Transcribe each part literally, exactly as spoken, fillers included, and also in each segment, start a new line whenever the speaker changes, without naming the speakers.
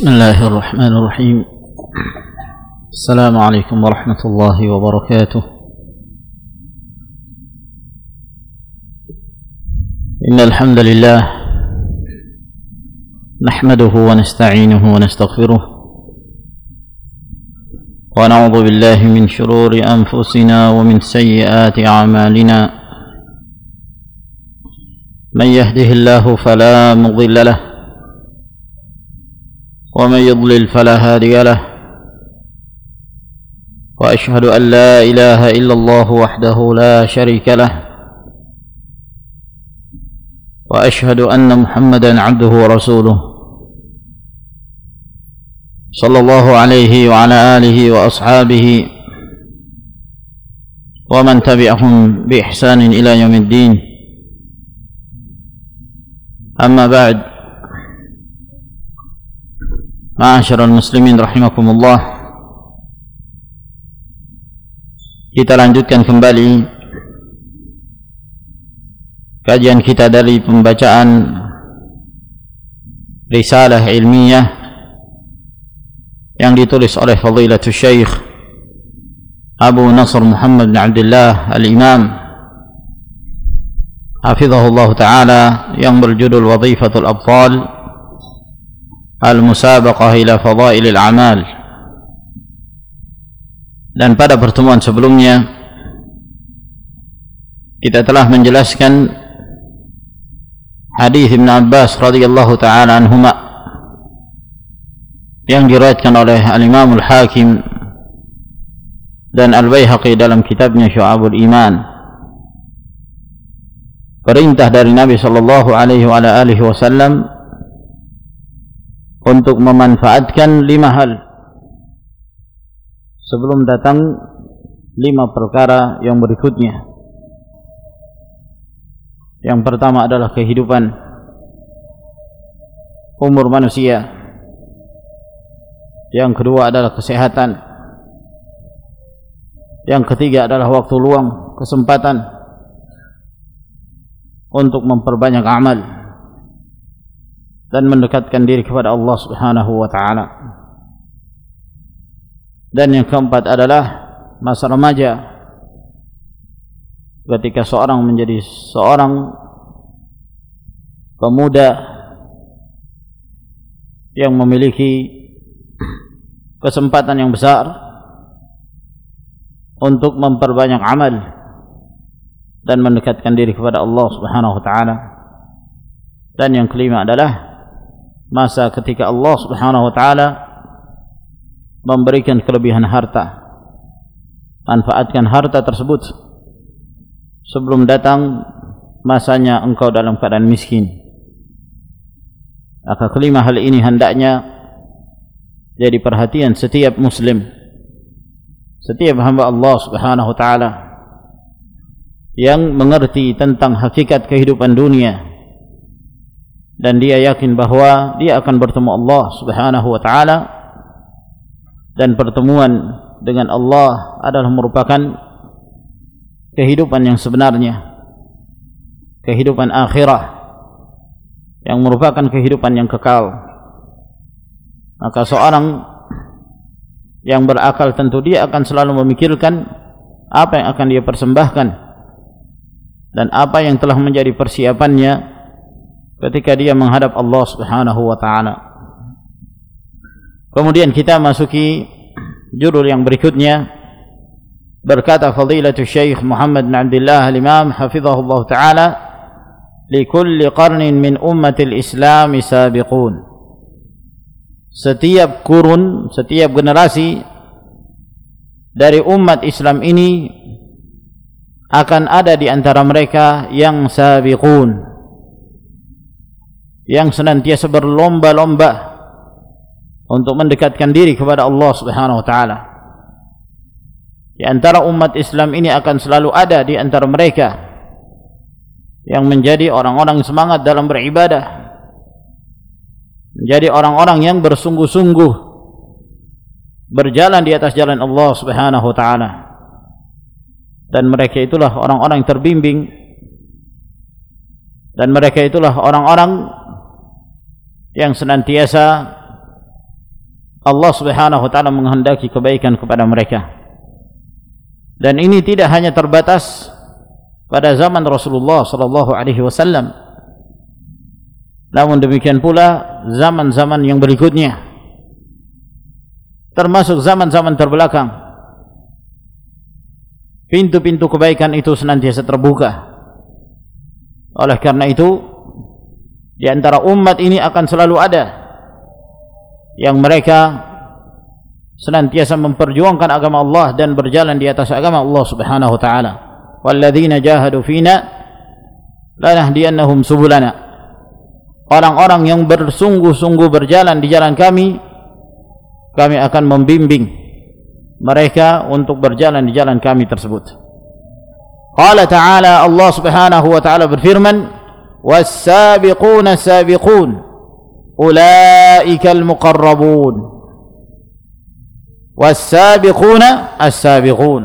بسم الله الرحمن الرحيم. السلام عليكم ورحمة الله وبركاته. إن الحمد لله نحمده ونستعينه ونستغفره ونعوذ بالله من شرور أنفسنا ومن سيئات أعمالنا. من يهده الله فلا مضل له ومن يضلل فلا هادي له، وأشهد أن لا إله إلا الله وحده لا شريك له، وأشهد أن محمدا عبده ورسوله صلى الله عليه وعلى آله وأصحابه ومن تبعهم بإحسان إلى يوم الدين. أما بعد، Ma'asyiral muslimin rahimakumullah, kita lanjutkan kembali kajian kita dari pembacaan risalah ilmiah yang ditulis oleh Fadilatul Syekh Abu Nasr Muhammad bin Abdullah Al-Imam hafizahullah ta'ala, yang berjudul Wadhifatul Abtal Al-Musabaqah ila Fadailil A'mal. Dan pada pertemuan sebelumnya kita telah menjelaskan hadis Ibn Abbas radhiyallahu ta'ala anhuma yang diriwayatkan oleh Al-Imam Al-Hakim dan Al-Baihaqi dalam kitabnya Syu'abul Iman. Perintah dari Nabi sallallahu alaihi wa alihi wasallam untuk memanfaatkan lima hal sebelum datang lima perkara yang berikutnya. Yang pertama adalah kehidupan umur manusia. Yang kedua adalah kesehatan. Yang ketiga adalah waktu luang, kesempatan untuk memperbanyak amal dan mendekatkan diri kepada Allah Subhanahu wa ta'ala. Dan yang keempat adalah masa remaja, ketika seorang menjadi seorang pemuda yang memiliki kesempatan yang besar untuk memperbanyak amal dan mendekatkan diri kepada Allah Subhanahu wa ta'ala. Dan yang kelima adalah masa ketika Allah Subhanahu wa ta'ala memberikan kelebihan harta. Manfaatkan harta tersebut sebelum datang masanya engkau dalam keadaan miskin. Maka kelima hal ini hendaknya jadi perhatian setiap muslim, setiap hamba Allah Subhanahu wa ta'ala yang mengerti tentang hakikat kehidupan dunia, dan dia yakin bahwa dia akan bertemu Allah Subhanahu wa ta'ala, dan pertemuan dengan Allah adalah merupakan kehidupan yang sebenarnya, kehidupan akhirah yang merupakan kehidupan yang kekal. Maka seorang yang berakal tentu dia akan selalu memikirkan apa yang akan dia persembahkan dan apa yang telah menjadi persiapannya ketika dia menghadap Allah Subhanahu wa ta'ala. Kemudian kita masuki judul yang berikutnya. Berkata Fadilatul Syekh Muhammad bin Abdullah Al-Imam hafizahullah ta'ala, likulli qarnin min ummatil Islam sabiqun. Setiap kurun, setiap generasi dari umat Islam ini akan ada di antara mereka yang sabiqun, yang senantiasa berlomba-lomba untuk mendekatkan diri kepada Allah Subhanahu wa ta'ala. Di antara umat Islam ini akan selalu ada di antara mereka yang menjadi orang-orang semangat dalam beribadah, menjadi orang-orang yang bersungguh-sungguh berjalan di atas jalan Allah Subhanahu wa ta'ala. Dan mereka itulah orang-orang yang terbimbing, dan mereka itulah orang-orang yang senantiasa Allah Subhanahu wa taala menghendaki kebaikan kepada mereka. Dan ini tidak hanya terbatas pada zaman Rasulullah sallallahu alaihi wasallam, namun demikian pula zaman-zaman yang berikutnya, termasuk zaman-zaman terbelakang, pintu-pintu kebaikan itu senantiasa terbuka. Oleh karena itu, di antara umat ini akan selalu ada yang mereka senantiasa memperjuangkan agama Allah dan berjalan di atas agama Allah Subhanahu wa taala. Walladzina jahadu fina lanahdiyannahum subulana. Orang-orang yang bersungguh-sungguh berjalan di jalan kami, kami akan membimbing mereka untuk berjalan di jalan kami tersebut. Qala ta'ala, Allah Subhanahu wa taala berfirman, was-sabiquna sabiqun ulaikal muqarrabun. Was-sabiquna as-sabiqun.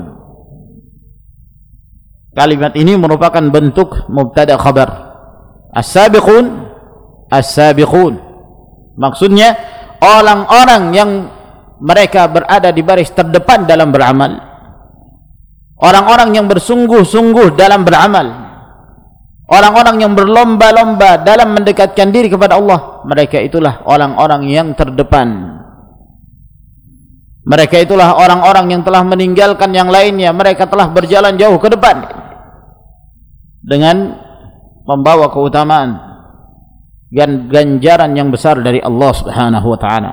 Kalimat ini merupakan bentuk mubtada khabar. As-sabiqun as-sabiqun. Maksudnya orang-orang yang mereka berada di baris terdepan dalam beramal. Orang-orang yang bersungguh-sungguh dalam beramal. Orang-orang yang berlomba-lomba dalam mendekatkan diri kepada Allah, mereka itulah orang-orang yang terdepan. Mereka itulah orang-orang yang telah meninggalkan yang lainnya. Mereka telah berjalan jauh ke depan dengan membawa keutamaan dan ganjaran yang besar dari Allah Subhanahu wa taala.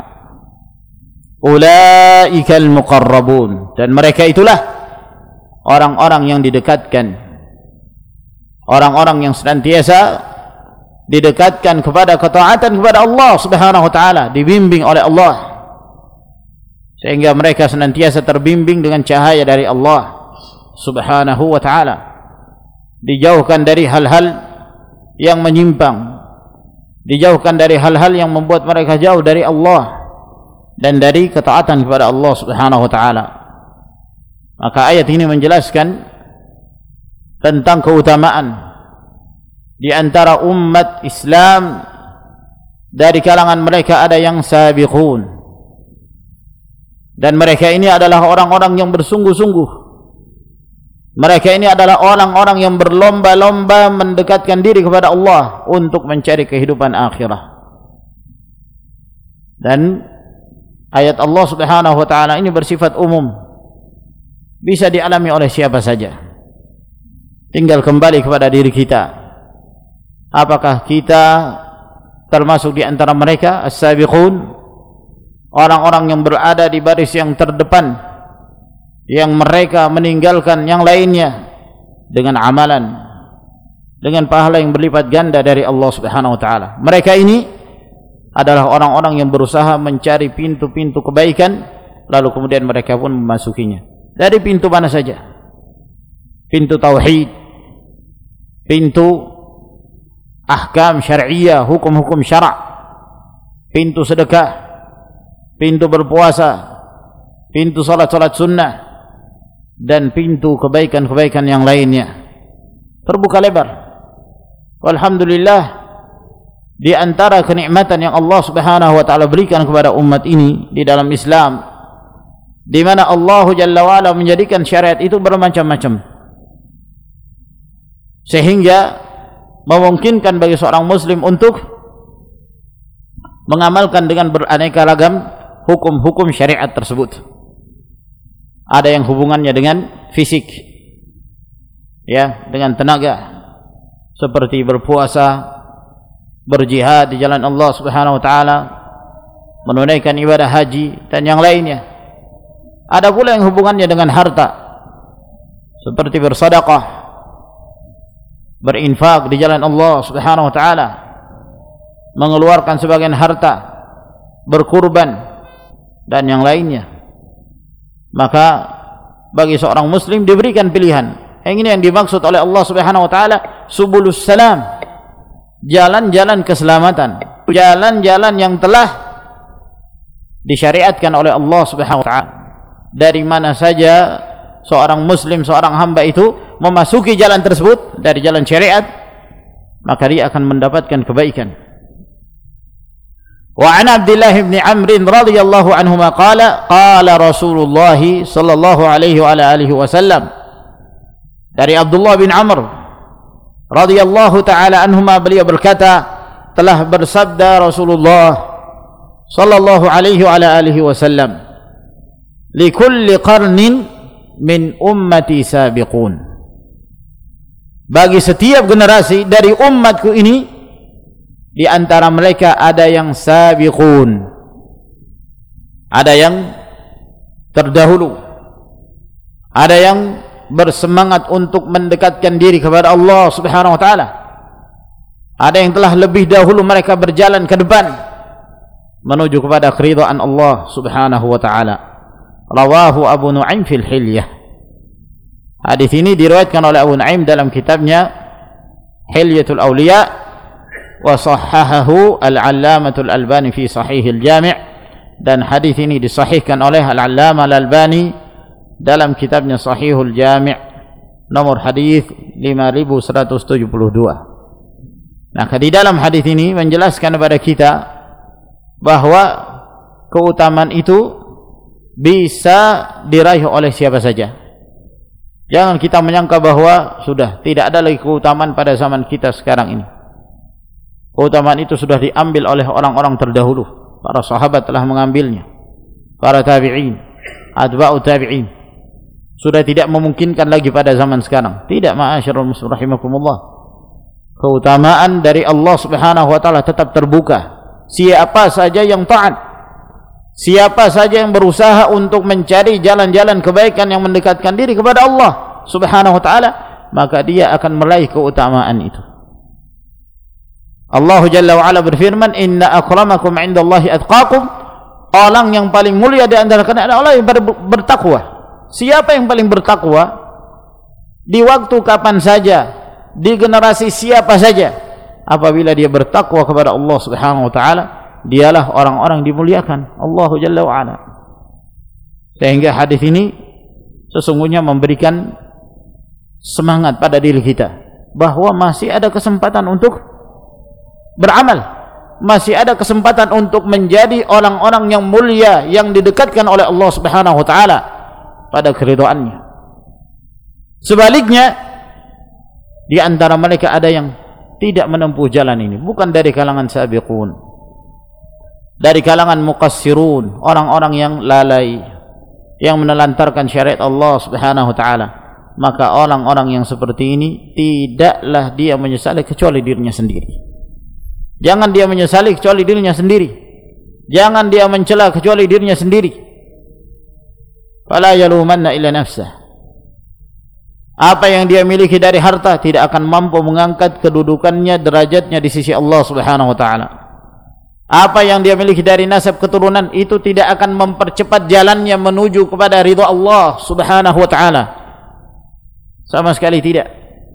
Ulaikal muqarrabun. Dan mereka itulah orang-orang yang didekatkan, orang-orang yang senantiasa didekatkan kepada ketaatan kepada Allah Subhanahu wa taala, dibimbing oleh Allah, sehingga mereka senantiasa terbimbing dengan cahaya dari Allah Subhanahu wa taala, dijauhkan dari hal-hal yang menyimpang, dijauhkan dari hal-hal yang membuat mereka jauh dari Allah dan dari ketaatan kepada Allah Subhanahu wa taala. Maka ayat ini menjelaskan tentang keutamaan di antara umat Islam. Dari kalangan mereka ada yang sabiqun, dan mereka ini adalah orang-orang yang bersungguh-sungguh. Mereka ini adalah orang-orang yang berlomba-lomba mendekatkan diri kepada Allah untuk mencari kehidupan akhirah. Dan ayat Allah Subhanahu wa taala ini bersifat umum, bisa dialami oleh siapa saja. Tinggal kembali kepada diri kita. Apakah kita termasuk di antara mereka as-sabiqun, orang-orang yang berada di baris yang terdepan, yang mereka meninggalkan yang lainnya dengan amalan, dengan pahala yang berlipat ganda dari Allah Subhanahu wa taala. Mereka ini adalah orang-orang yang berusaha mencari pintu-pintu kebaikan, lalu kemudian mereka pun memasukinya. Dari pintu mana saja? Pintu tauhid, pintu ahkam syar'iyah, hukum-hukum syarak, pintu sedekah, pintu berpuasa, pintu salat-salat sunnah, dan pintu kebaikan-kebaikan yang lainnya terbuka lebar. Walhamdulillah, di antara kenikmatan yang Allah Subhanahu wa taala berikan kepada umat ini di dalam Islam, di mana Allah Jalla wa ala menjadikan syariat itu bermacam-macam, sehingga memungkinkan bagi seorang muslim untuk mengamalkan dengan beraneka ragam hukum-hukum syariat tersebut. Ada yang hubungannya dengan fisik, ya, dengan tenaga, seperti berpuasa, berjihad di jalan Allah Subhanahu wa taala, menunaikan ibadah haji dan yang lainnya. Ada pula yang hubungannya dengan harta, seperti bersedekah, berinfak di jalan Allah Subhanahu wa taala, mengeluarkan sebagian harta, berkurban dan yang lainnya. Maka bagi seorang muslim diberikan pilihan. Yang ini yang dimaksud oleh Allah Subhanahu wa taala subulus salam, jalan-jalan keselamatan, jalan-jalan yang telah disyariatkan oleh Allah Subhanahu wa taala. Dari mana saja seorang muslim, seorang hamba itu memasuki jalan tersebut dari jalan syariat, maka dia akan mendapatkan kebaikan. Wa an Abdullah bin Amr radhiyallahu anhuma qala qala Rasulullah sallallahu alaihi wa ala alihi wasallam, dari Abdullah bin Amr radhiyallahu taala anhuma, beliau berkata, telah bersabda Rasulullah sallallahu alaihi wa ala alihi wasallam, li kulli qarnin min ummati sabiqun, bagi setiap generasi dari umatku ini, di antara mereka ada yang sabiqun, ada yang terdahulu, ada yang bersemangat untuk mendekatkan diri kepada Allah Subhanahu wa taala, ada yang telah lebih dahulu mereka berjalan ke depan menuju kepada keridhaan Allah Subhanahu wa taala. Rawahu Abu Nu'aim fil Hilyah. Hadis ini diriwayatkan oleh Abu Nu'aim dalam kitabnya Hilyatul Awliya, wa sahahahu al-Allamatul Albani fi Sahihil Jami', dan hadis ini disahihkan oleh Al-Allamah Al-Albani dalam kitabnya Sahihul Jami', nomor hadis lima ribu seratus tujuh puluh dua. Nah, di dalam hadis ini menjelaskan kepada kita bahwa keutamaan itu bisa diraih oleh siapa saja. Jangan kita menyangka bahwa sudah tidak ada lagi keutamaan pada zaman kita sekarang ini. Keutamaan itu sudah diambil oleh orang-orang terdahulu. Para sahabat telah mengambilnya, para tabi'in, atba'u tabi'in. Sudah tidak memungkinkan lagi pada zaman sekarang. Tidak, ma'asyarul muslimin rahimakumullah. Keutamaan dari Allah Subhanahu wa taala tetap terbuka. Siapa saja yang taat, siapa saja yang berusaha untuk mencari jalan-jalan kebaikan yang mendekatkan diri kepada Allah Subhanahu wa taala, maka dia akan meraih keutamaan itu. Allah Jalla wa Ala berfirman, inna akramakum indallahi atqakum, orang yang paling mulia di antara kalian adalah orang yang bertakwa. Siapa yang paling bertakwa? Di waktu kapan saja, di generasi siapa saja, apabila dia bertakwa kepada Allah Subhanahu wa taala, dialah orang-orang dimuliakan Allah Jalla wa Ala. Sehingga hadis ini sesungguhnya memberikan semangat pada diri kita bahwa masih ada kesempatan untuk beramal, masih ada kesempatan untuk menjadi orang-orang yang mulia, yang didekatkan oleh Allah Subhanahu wa taala pada keridhaannya. Sebaliknya, di antara mereka ada yang tidak menempuh jalan ini, bukan dari kalangan sabiqun, dari kalangan muqassirun, orang-orang yang lalai, yang menelantarkan syariat Allah Subhanahu wa taala. Maka orang-orang yang seperti ini tidaklah dia menyesali kecuali dirinya sendiri. Jangan dia menyesali kecuali dirinya sendiri. Jangan dia mencela kecuali dirinya sendiri. Fala yalumanna illa nafsah. Apa yang dia miliki dari harta tidak akan mampu mengangkat kedudukannya, derajatnya di sisi Allah Subhanahu wa taala. Apa yang dia miliki dari nasab keturunan itu tidak akan mempercepat jalannya menuju kepada ridha Allah Subhanahu wa taala. Sama sekali tidak.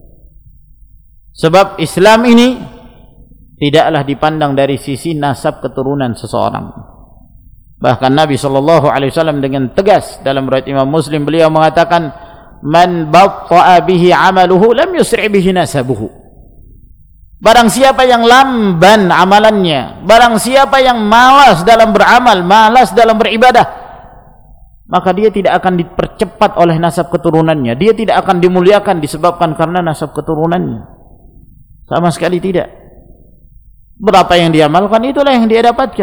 Sebab Islam ini tidaklah dipandang dari sisi nasab keturunan seseorang. Bahkan Nabi sallallahu alaihi wasallam dengan tegas dalam riwayat Imam Muslim, beliau mengatakan, man batta'a bihi 'amaluhu lam yusri' bihi nasabuhu. Barang siapa yang lamban amalannya, barang siapa yang malas dalam beramal, malas dalam beribadah, maka dia tidak akan dipercepat oleh nasab keturunannya. Dia tidak akan dimuliakan disebabkan karena nasab keturunannya. Sama sekali tidak. Berapa yang dia amalkan, itulah yang dia dapatkan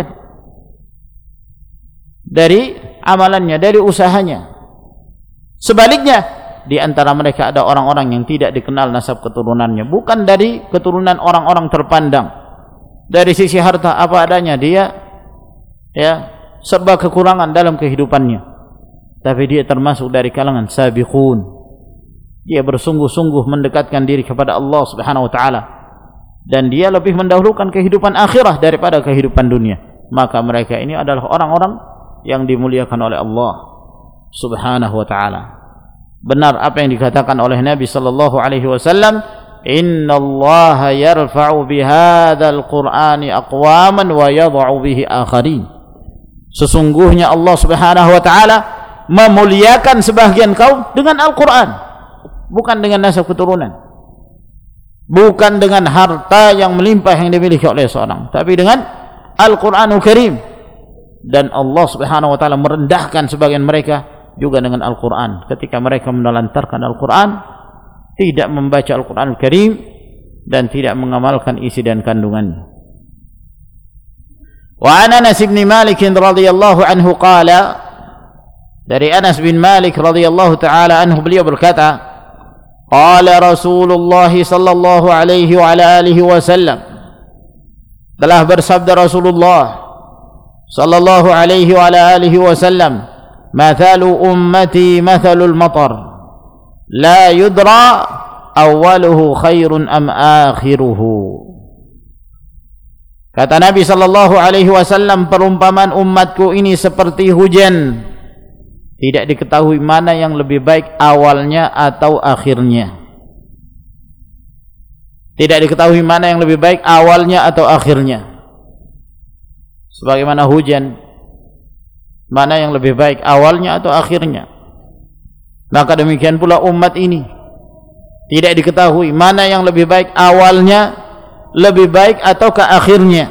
dari amalannya, dari usahanya. Sebaliknya, di antara mereka ada orang-orang yang tidak dikenal nasab keturunannya, bukan dari keturunan orang-orang terpandang. Dari sisi harta apa adanya, dia ya serba kekurangan dalam kehidupannya. Tapi dia termasuk dari kalangan sabiqun. Dia bersungguh-sungguh mendekatkan diri kepada Allah Subhanahu wa taala, dan dia lebih mendahulukan kehidupan akhirah daripada kehidupan dunia. Maka mereka ini adalah orang-orang yang dimuliakan oleh Allah Subhanahu wa taala. Benar apa yang dikatakan oleh Nabi sallallahu alaihi wasallam, innallaha yarfa'u bihadzal qur'ani aqwaman wa yadh'u bihi akharin. Sesungguhnya Allah Subhanahu wa taala memuliakan sebagian kaum dengan Al-Qur'an, bukan dengan nasab keturunan, bukan dengan harta yang melimpah yang dimiliki oleh seorang, tapi dengan Al-Qur'anul Karim, dan Allah Subhanahu wa taala merendahkan sebagian mereka juga dengan Al-Qur'an ketika mereka menelantarkan Al-Qur'an, tidak membaca Al-Qur'anul Karim dan tidak mengamalkan isi dan kandungannya. Wa Anas bin Malik radhiyallahu anhu qala, dari Anas bin Malik radhiyallahu taala anhu beliau berkata, qala Rasulullah sallallahu alaihi wa ala alihi wasallam, telah bersabda Rasulullah sallallahu alaihi wa ala alihi wasallam, mathalu ummati mathalul matar la yudra awwaluhu khairun am akhiruhu. Kata Nabi sallallahu alaihi wasallam, perumpamaan umatku ini seperti hujan, tidak diketahui mana yang lebih baik awalnya atau akhirnya. Tidak diketahui mana yang lebih baik awalnya atau akhirnya. Sebagaimana hujan, mana yang lebih baik awalnya atau akhirnya. Maka demikian pula umat ini, tidak diketahui mana yang lebih baik awalnya, lebih baik atau ke akhirnya.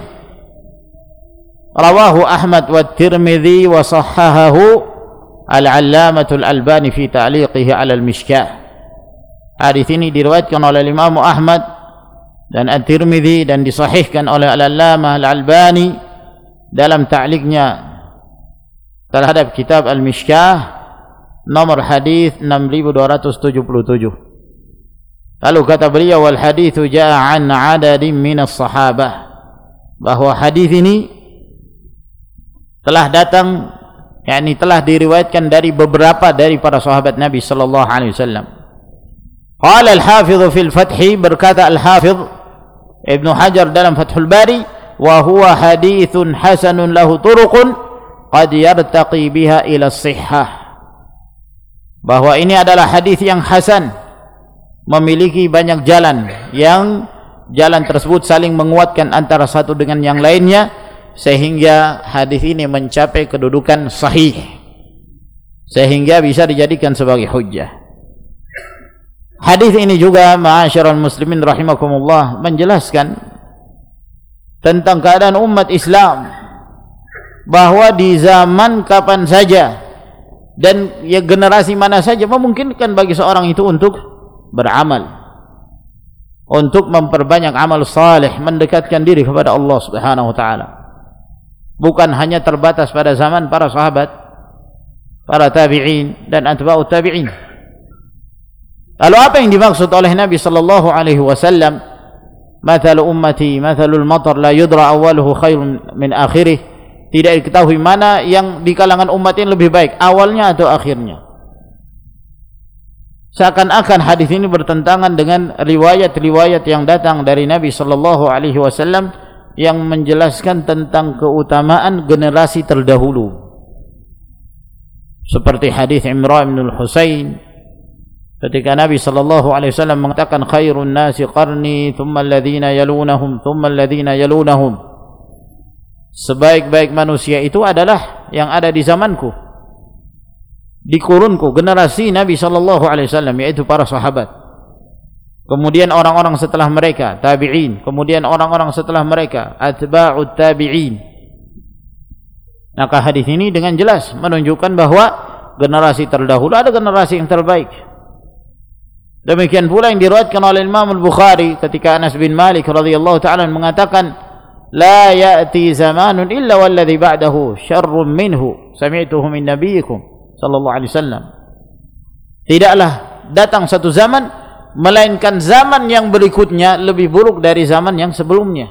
Rawahu Ahmad wa Tirmidzi wa sahhahahu Al-Allamatul Albani fi ta'liqihi 'ala al-Mishkah. Hadis ini diriwayatkan oleh Imam Ahmad dan At-Tirmidzi dan disahihkan oleh Al-Allamah Al-Albani dalam ta'liqnya terhadap kitab Al-Mishkah nomor hadis enam ribu dua ratus tujuh puluh tujuh. Lalu kata beliau, wal haditsu jaa'a 'an 'adadin minas sahabah, bahwa hadis ini telah datang, yakni telah diriwayatkan dari beberapa dari para sahabat Nabi sallallahu alaihi wasallam. Qala al-Hafidz fil Fath, berkata al-Hafidz Ibnu Hajar dalam Fathul Bari, wa huwa haditsun hasanun lahu turuqun qad yartaqi biha ila as-sihhah, bahwa ini adalah hadis yang hasan, memiliki banyak jalan yang jalan tersebut saling menguatkan antara satu dengan yang lainnya, sehingga hadis ini mencapai kedudukan sahih, sehingga bisa dijadikan sebagai hujjah. Hadis ini juga, ma'asyiral muslimin rahimakumullah, menjelaskan tentang keadaan umat Islam, bahwa di zaman kapan saja dan ya generasi mana saja memungkinkan bagi seorang itu untuk beramal, untuk memperbanyak amal saleh, mendekatkan diri kepada Allah Subhanahu wa taala. Bukan hanya terbatas pada zaman para sahabat, para tabi'in dan atba'ut tabi'in. Lalu apa yang dimaksud oleh Nabi sallallahu alaihi wasallam, mathalu ummati mathalul matar la yudra awwaluhu khairun min akhirih, tidak diketahui mana yang di kalangan umat ini lebih baik awalnya atau akhirnya. Seakan-akan hadis ini bertentangan dengan riwayat-riwayat yang datang dari Nabi sallallahu alaihi wasallam yang menjelaskan tentang keutamaan generasi terdahulu. Seperti hadis Imran bin Husain ketika Nabi sallallahu alaihi wasallam mengatakan, khairun nasi qarni thumma alladhina yalunahum thumma alladhina yalunahum, sebaik-baik manusia itu adalah yang ada di zamanku, di kurunku, generasi Nabi sallallahu alaihi wasallam, yaitu para sahabat. Kemudian orang-orang setelah mereka, tabi'in. Kemudian orang-orang setelah mereka, atba'ut tabi'in. Maka hadis ini dengan jelas menunjukkan bahwa generasi terdahulu ada generasi yang terbaik. Demikian pula yang diriwayatkan oleh Imam Al-Bukhari ketika Anas bin Malik radhiyallahu ta'ala mengatakan, la ya'ti zamanun illa walladhi ba'dahu syarrun minhu sami'tuhu min nabiyikum sallallahu alaihi wasallam. Tidaklah datang satu zaman melainkan zaman yang berikutnya lebih buruk dari zaman yang sebelumnya,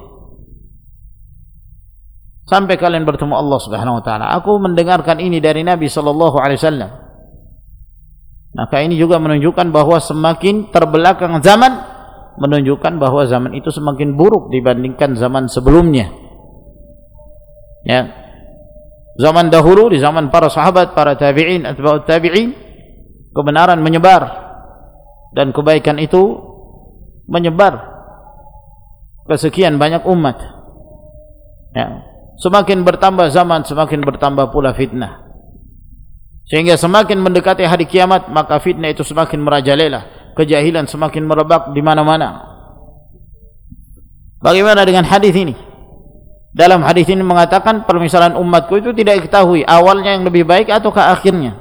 sampai kalian bertemu Allah Subhanahu wa taala. Aku mendengarkan ini dari Nabi sallallahu alaihi wasallam. Maka ini juga menunjukkan bahwa semakin terbelakang zaman, menunjukkan bahwa zaman itu semakin buruk dibandingkan zaman sebelumnya. Ya. Zaman dahulu, di zaman para sahabat, para tabi'in, atba'ut tabi'in, kebenaran menyebar dan kebaikan itu menyebar ke sekian banyak umat. Ya. Semakin bertambah zaman, semakin bertambah pula fitnah. Sehingga semakin mendekati hari kiamat, maka fitnah itu semakin merajalela, kejahilan semakin merebak di mana-mana. Bagaimana dengan hadis ini? dalam hadis ini mengatakan permisalan umatku itu tidak diketahui awalnya yang lebih baik ataukah akhirnya.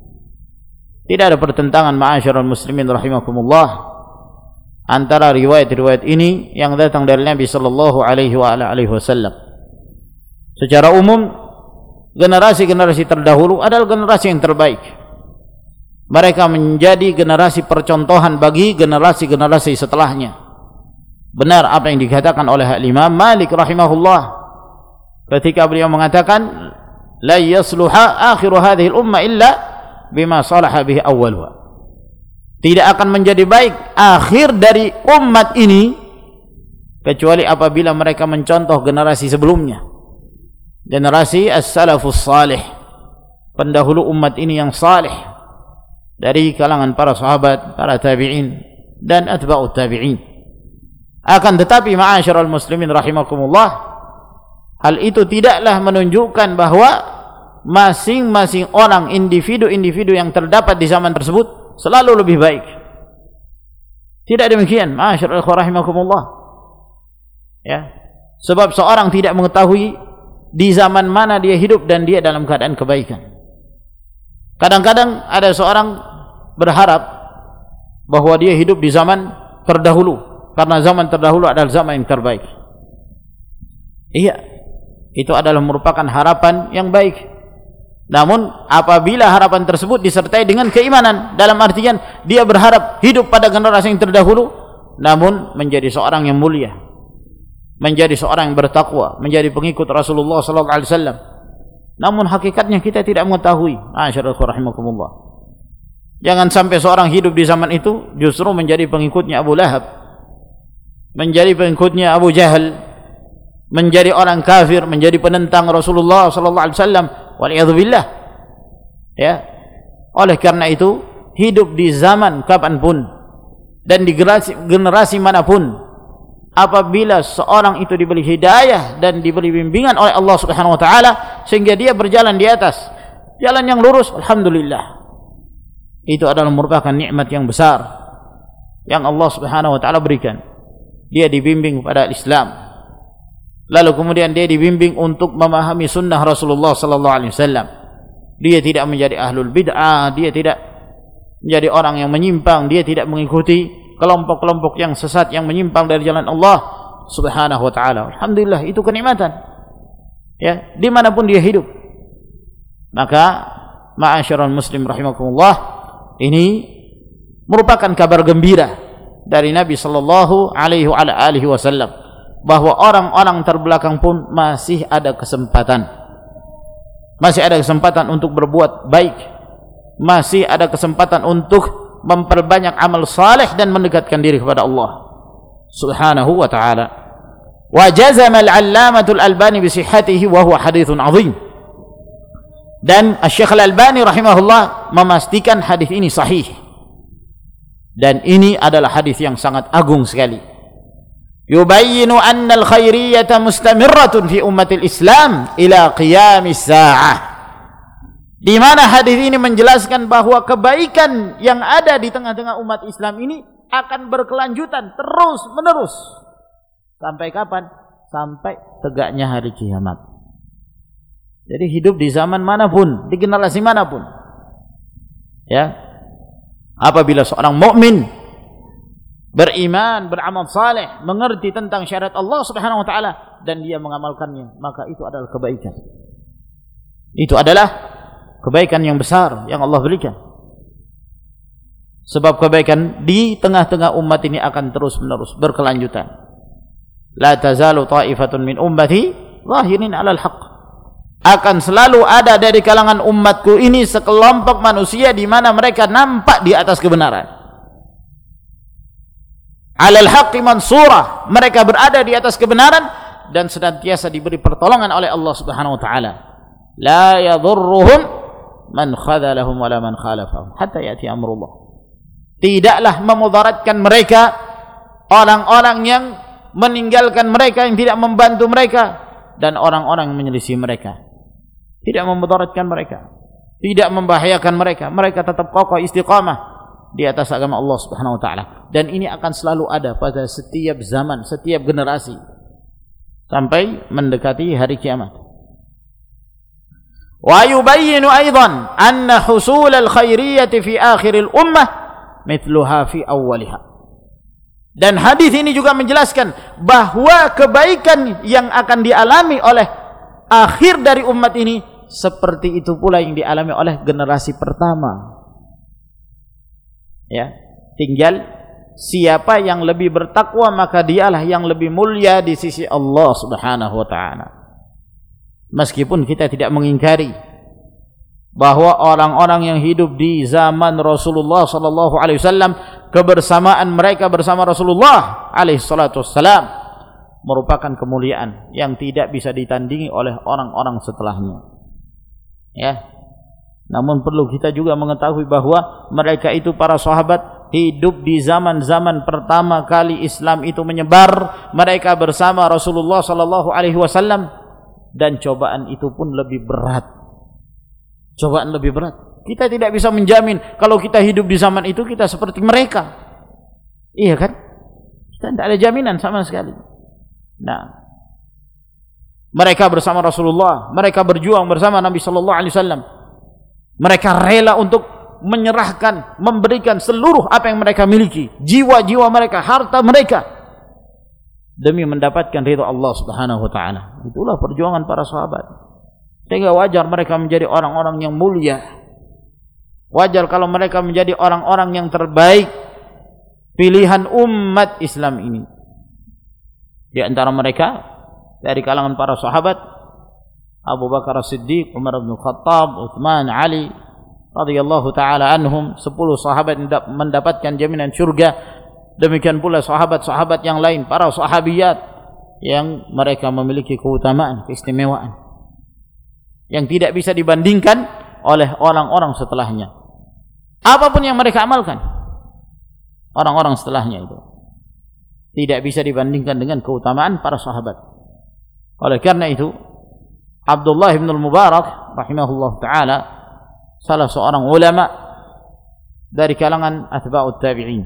Tidak ada pertentangan ma'asyiral muslimin rahimakumullah antara riwayat-riwayat ini yang datang dari Nabi sallallahu alaihi wa ala alihi wasallam. Secara umum generasi-generasi terdahulu adalah generasi yang terbaik. Mereka menjadi generasi percontohan bagi generasi-generasi setelahnya. Benar apa yang dikatakan oleh Imam Malik rahimahullah ketika beliau mengatakan la yasluha akhiru hadhihi al-umma illa bima salaha bihi awwaluha. Tidak akan menjadi baik akhir dari umat ini kecuali apabila mereka mencontoh generasi sebelumnya, generasi as-salafus salih, pendahulu umat ini yang salih dari kalangan para sahabat, para tabi'in dan atba'ut tabi'in. Akan tetapi ma'asyiral muslimin rahimakumullah, hal itu tidaklah menunjukkan bahwa masing-masing orang, individu-individu yang terdapat di zaman tersebut selalu lebih baik. Tidak demikian, ma'asyiral ikhwah rahimakumullah. Ya. Sebab seorang tidak mengetahui di zaman mana dia hidup dan dia dalam keadaan kebaikan. Kadang-kadang ada seorang berharap bahwa dia hidup di zaman terdahulu karena zaman terdahulu adalah zaman yang terbaik. Iya, itu adalah merupakan harapan yang baik. Namun apabila harapan tersebut disertai dengan keimanan, dalam artian dia berharap hidup pada generasi yang terdahulu namun menjadi seorang yang mulia, menjadi seorang yang bertakwa, menjadi pengikut Rasulullah sallallahu alaihi wasallam, namun hakikatnya kita tidak mengetahui. Ma'asyiral rahimakumullah, jangan sampai seorang hidup di zaman itu justru menjadi pengikutnya Abu Lahab, menjadi pengikutnya Abu Jahal, menjadi orang kafir, menjadi penentang Rasulullah sallallahu alaihi wasallam, waliyadzubillah. Ya, oleh karena itu hidup di zaman kapanpun dan di generasi, generasi manapun, apabila seorang itu diberi hidayah dan diberi bimbingan oleh Allah Subhanahu wa taala sehingga dia berjalan di atas jalan yang lurus, alhamdulillah, itu adalah merupakan nikmat yang besar yang Allah Subhanahu wa taala berikan. Dia dibimbing kepada Islam, lalu kemudian dia dibimbing untuk memahami sunnah Rasulullah sallallahu alaihi wasallam. Dia tidak menjadi ahlul bid'ah, dia tidak menjadi orang yang menyimpang, dia tidak mengikuti kelompok-kelompok yang sesat yang menyimpang dari jalan Allah Subhanahu wa taala. Alhamdulillah, itu kenikmatan. Ya, dimanapun dia hidup. Maka ma'asyiral muslim rahimakumullah, ini merupakan kabar gembira dari Nabi sallallahu alaihi wa alihi wasallam bahwa orang-orang terbelakang pun masih ada kesempatan, masih ada kesempatan untuk berbuat baik, masih ada kesempatan untuk memperbanyak amal saleh dan mendekatkan diri kepada Allah Subhanahu wa taala. Wa jazama al-'allamatul Albani bi sihhatihi wa huwa haditsun 'azim. Dan Asy-Syaikh Al-Albani rahimahullah memastikan hadis ini sahih. Dan ini adalah hadis yang sangat agung sekali. Yubayyinu anna al-khairiyyata mustamirratun fi ummatil Islam ila qiyamis saa'ah. Di mana hadis ini menjelaskan bahwa kebaikan yang ada di tengah-tengah umat Islam ini akan berkelanjutan terus menerus. Sampai kapan? Sampai tegaknya hari kiamat. Jadi hidup di zaman manapun, di generasi manapun, ya, apabila seorang mukmin beriman, beramal saleh, mengerti tentang syariat Allah Subhanahu wa taala dan dia mengamalkannya, maka itu adalah kebaikan. Itu adalah kebaikan yang besar yang Allah berikan. Sebab kebaikan di tengah-tengah umat ini akan terus-menerus berkelanjutan. La tazalu ta'ifatun min ummati zahirin 'alal haqq. Akan selalu ada dari kalangan umatku ini sekelompok manusia di mana mereka nampak di atas kebenaran. 'Alal haqqi mansurah, mereka berada di atas kebenaran dan senantiasa diberi pertolongan oleh Allah Subhanahu wa taala. La yadhurruhum man khadhalahum wala man khalafahum hatta ya'ti amrullah. Tidaklah memudaratkan mereka orang-orang yang meninggalkan mereka, yang tidak membantu mereka, dan orang-orang yang menyelisih mereka. Tidak memudaratkan mereka, tidak membahayakan mereka. Mereka tetap kokoh istiqamah di atas agama Allah Subhanahu wa taala. Dan ini akan selalu ada pada setiap zaman, setiap generasi. sampai mendekati hari kiamat. Wa yubayyinu aidan anna husul al-khairiyyati fi akhir al-ummah mithluha fi awwaliha. Dan hadis ini juga menjelaskan bahwa kebaikan yang akan dialami oleh akhir dari umat ini seperti itu pula yang dialami oleh generasi pertama. Ya, tinggal siapa yang lebih bertakwa maka dialah yang lebih mulia di sisi Allah Subhanahu wa taala. Meskipun kita tidak mengingkari bahwa orang-orang yang hidup di zaman Rasulullah sallallahu alaihi wasallam, kebersamaan mereka bersama Rasulullah alaihi salatu wassalam merupakan kemuliaan yang tidak bisa ditandingi oleh orang-orang setelahnya. Ya. Namun perlu kita juga mengetahui bahwa mereka itu para sahabat hidup di zaman-zaman pertama kali Islam itu menyebar, mereka bersama Rasulullah sallallahu alaihi wasallam, dan cobaan itu pun lebih berat. Cobaan lebih berat. Kita tidak bisa menjamin kalau kita hidup di zaman itu kita seperti mereka. Iya kan? Kita tidak ada jaminan sama sekali. Nah, mereka bersama Rasulullah, mereka berjuang bersama Nabi sallallahu alaihi wasallam. Mereka rela untuk menyerahkan, memberikan seluruh apa yang mereka miliki, jiwa-jiwa mereka, harta mereka, demi mendapatkan ridha Allah Subhanahu wa taala. Itulah perjuangan para sahabat. Sehingga wajar mereka menjadi orang-orang yang mulia. Wajar kalau mereka menjadi orang-orang yang terbaik pilihan umat Islam ini. Di antara mereka dari kalangan para sahabat Abu Bakar As-Siddiq, Umar bin Khattab, Uthman, Ali radhiyallahu taala anhum, sepuluh sahabat mendapatkan jaminan surga. Demikian pula sahabat-sahabat yang lain, para sahabiyat yang mereka memiliki keutamaan, keistimewaan yang tidak bisa dibandingkan oleh orang-orang setelahnya. Apapun yang mereka amalkan, orang-orang setelahnya itu tidak bisa dibandingkan dengan keutamaan para sahabat. Oleh karena itu, Abdullah bin Al-Mubarak rahimahullah ta'ala, salah seorang ulama dari kalangan atba'ut tabi'in,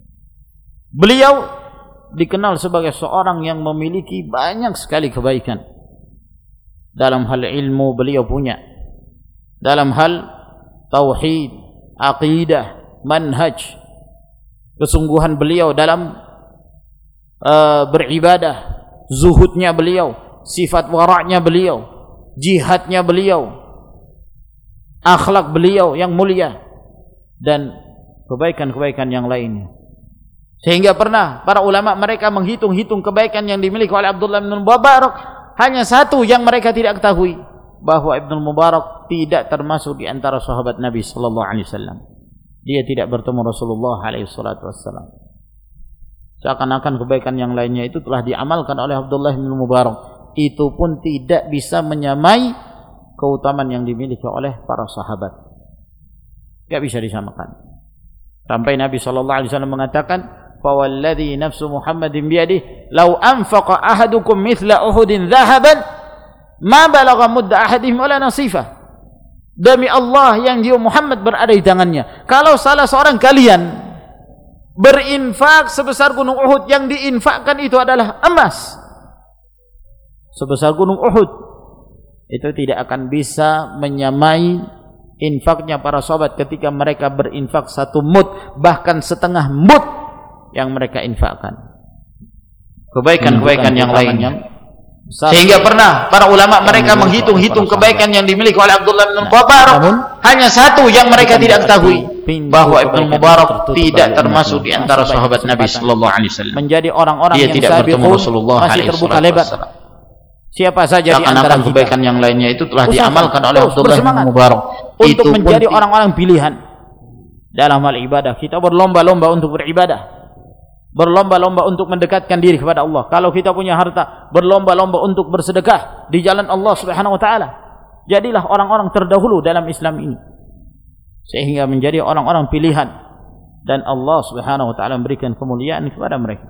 beliau dikenal sebagai seorang yang memiliki banyak sekali kebaikan. Dalam hal ilmu beliau punya, dalam hal tauhid, aqidah, manhaj, kesungguhan beliau dalam uh, beribadah, zuhudnya beliau, sifat waraknya beliau, jihadnya beliau, akhlak beliau yang mulia, dan kebaikan-kebaikan yang lainnya. Sehingga pernah para ulama mereka menghitung-hitung kebaikan yang dimiliki oleh Abdullah bin Mubarak. Hanya satu yang mereka tidak ketahui, bahwa Ibnu Mubarak tidak termasuk di antara sahabat Nabi sallallahu alaihi wasallam. Dia tidak bertemu Rasulullah alaihi salatu wasallam. Seakan-akan kebaikan yang lainnya itu telah diamalkan oleh Abdullah bin Mubarak. Itu pun tidak bisa menyamai keutamaan yang dimiliki oleh para sahabat. Tidak bisa disamakan. Sampai Nabi sallallahu alaihi wasallam mengatakan, "Fawalladhi nafsu Muhammadin biyadihi, law anfaqa ahadukum mithla Uhudin dhahaban, ma balagha mudda ahadihim wala nasifah." Demi Allah yang jiwa Muhammad berada di tangannya, kalau salah seorang kalian berinfak sebesar gunung Uhud, yang diinfakkan itu adalah emas sebesar gunung Uhud, itu tidak akan bisa menyamai infaknya para sahabat ketika mereka berinfak satu mud, bahkan setengah mud yang mereka infakkan. Kebaikan-kebaikan yang lainnya. Sehingga pernah para ulama mereka menghitung-hitung kebaikan yang dimiliki oleh Abdullah bin Mubarak. Hanya satu yang mereka tidak ketahui, bahwa Ibnu Mubarak tidak termasuk di antara sahabat Nabi sallallahu alaihi wasallam. Menjadi orang-orang yang tidak bertemu Rasulullah alaihi wasallam. Siapa saja di antara kebaikan yang lainnya itu telah diamalkan oleh Abdullah bin Mubarak untuk menjadi orang-orang pilihan dalam hal ibadah. Kita berlomba-lomba untuk beribadah, berlomba-lomba untuk mendekatkan diri kepada Allah. Kalau kita punya harta, berlomba-lomba untuk bersedekah di jalan Allah Subhanahu wa taala. Jadilah orang-orang terdahulu dalam Islam ini, sehingga menjadi orang-orang pilihan, dan Allah Subhanahu wa taala memberikan kemuliaan kepada mereka.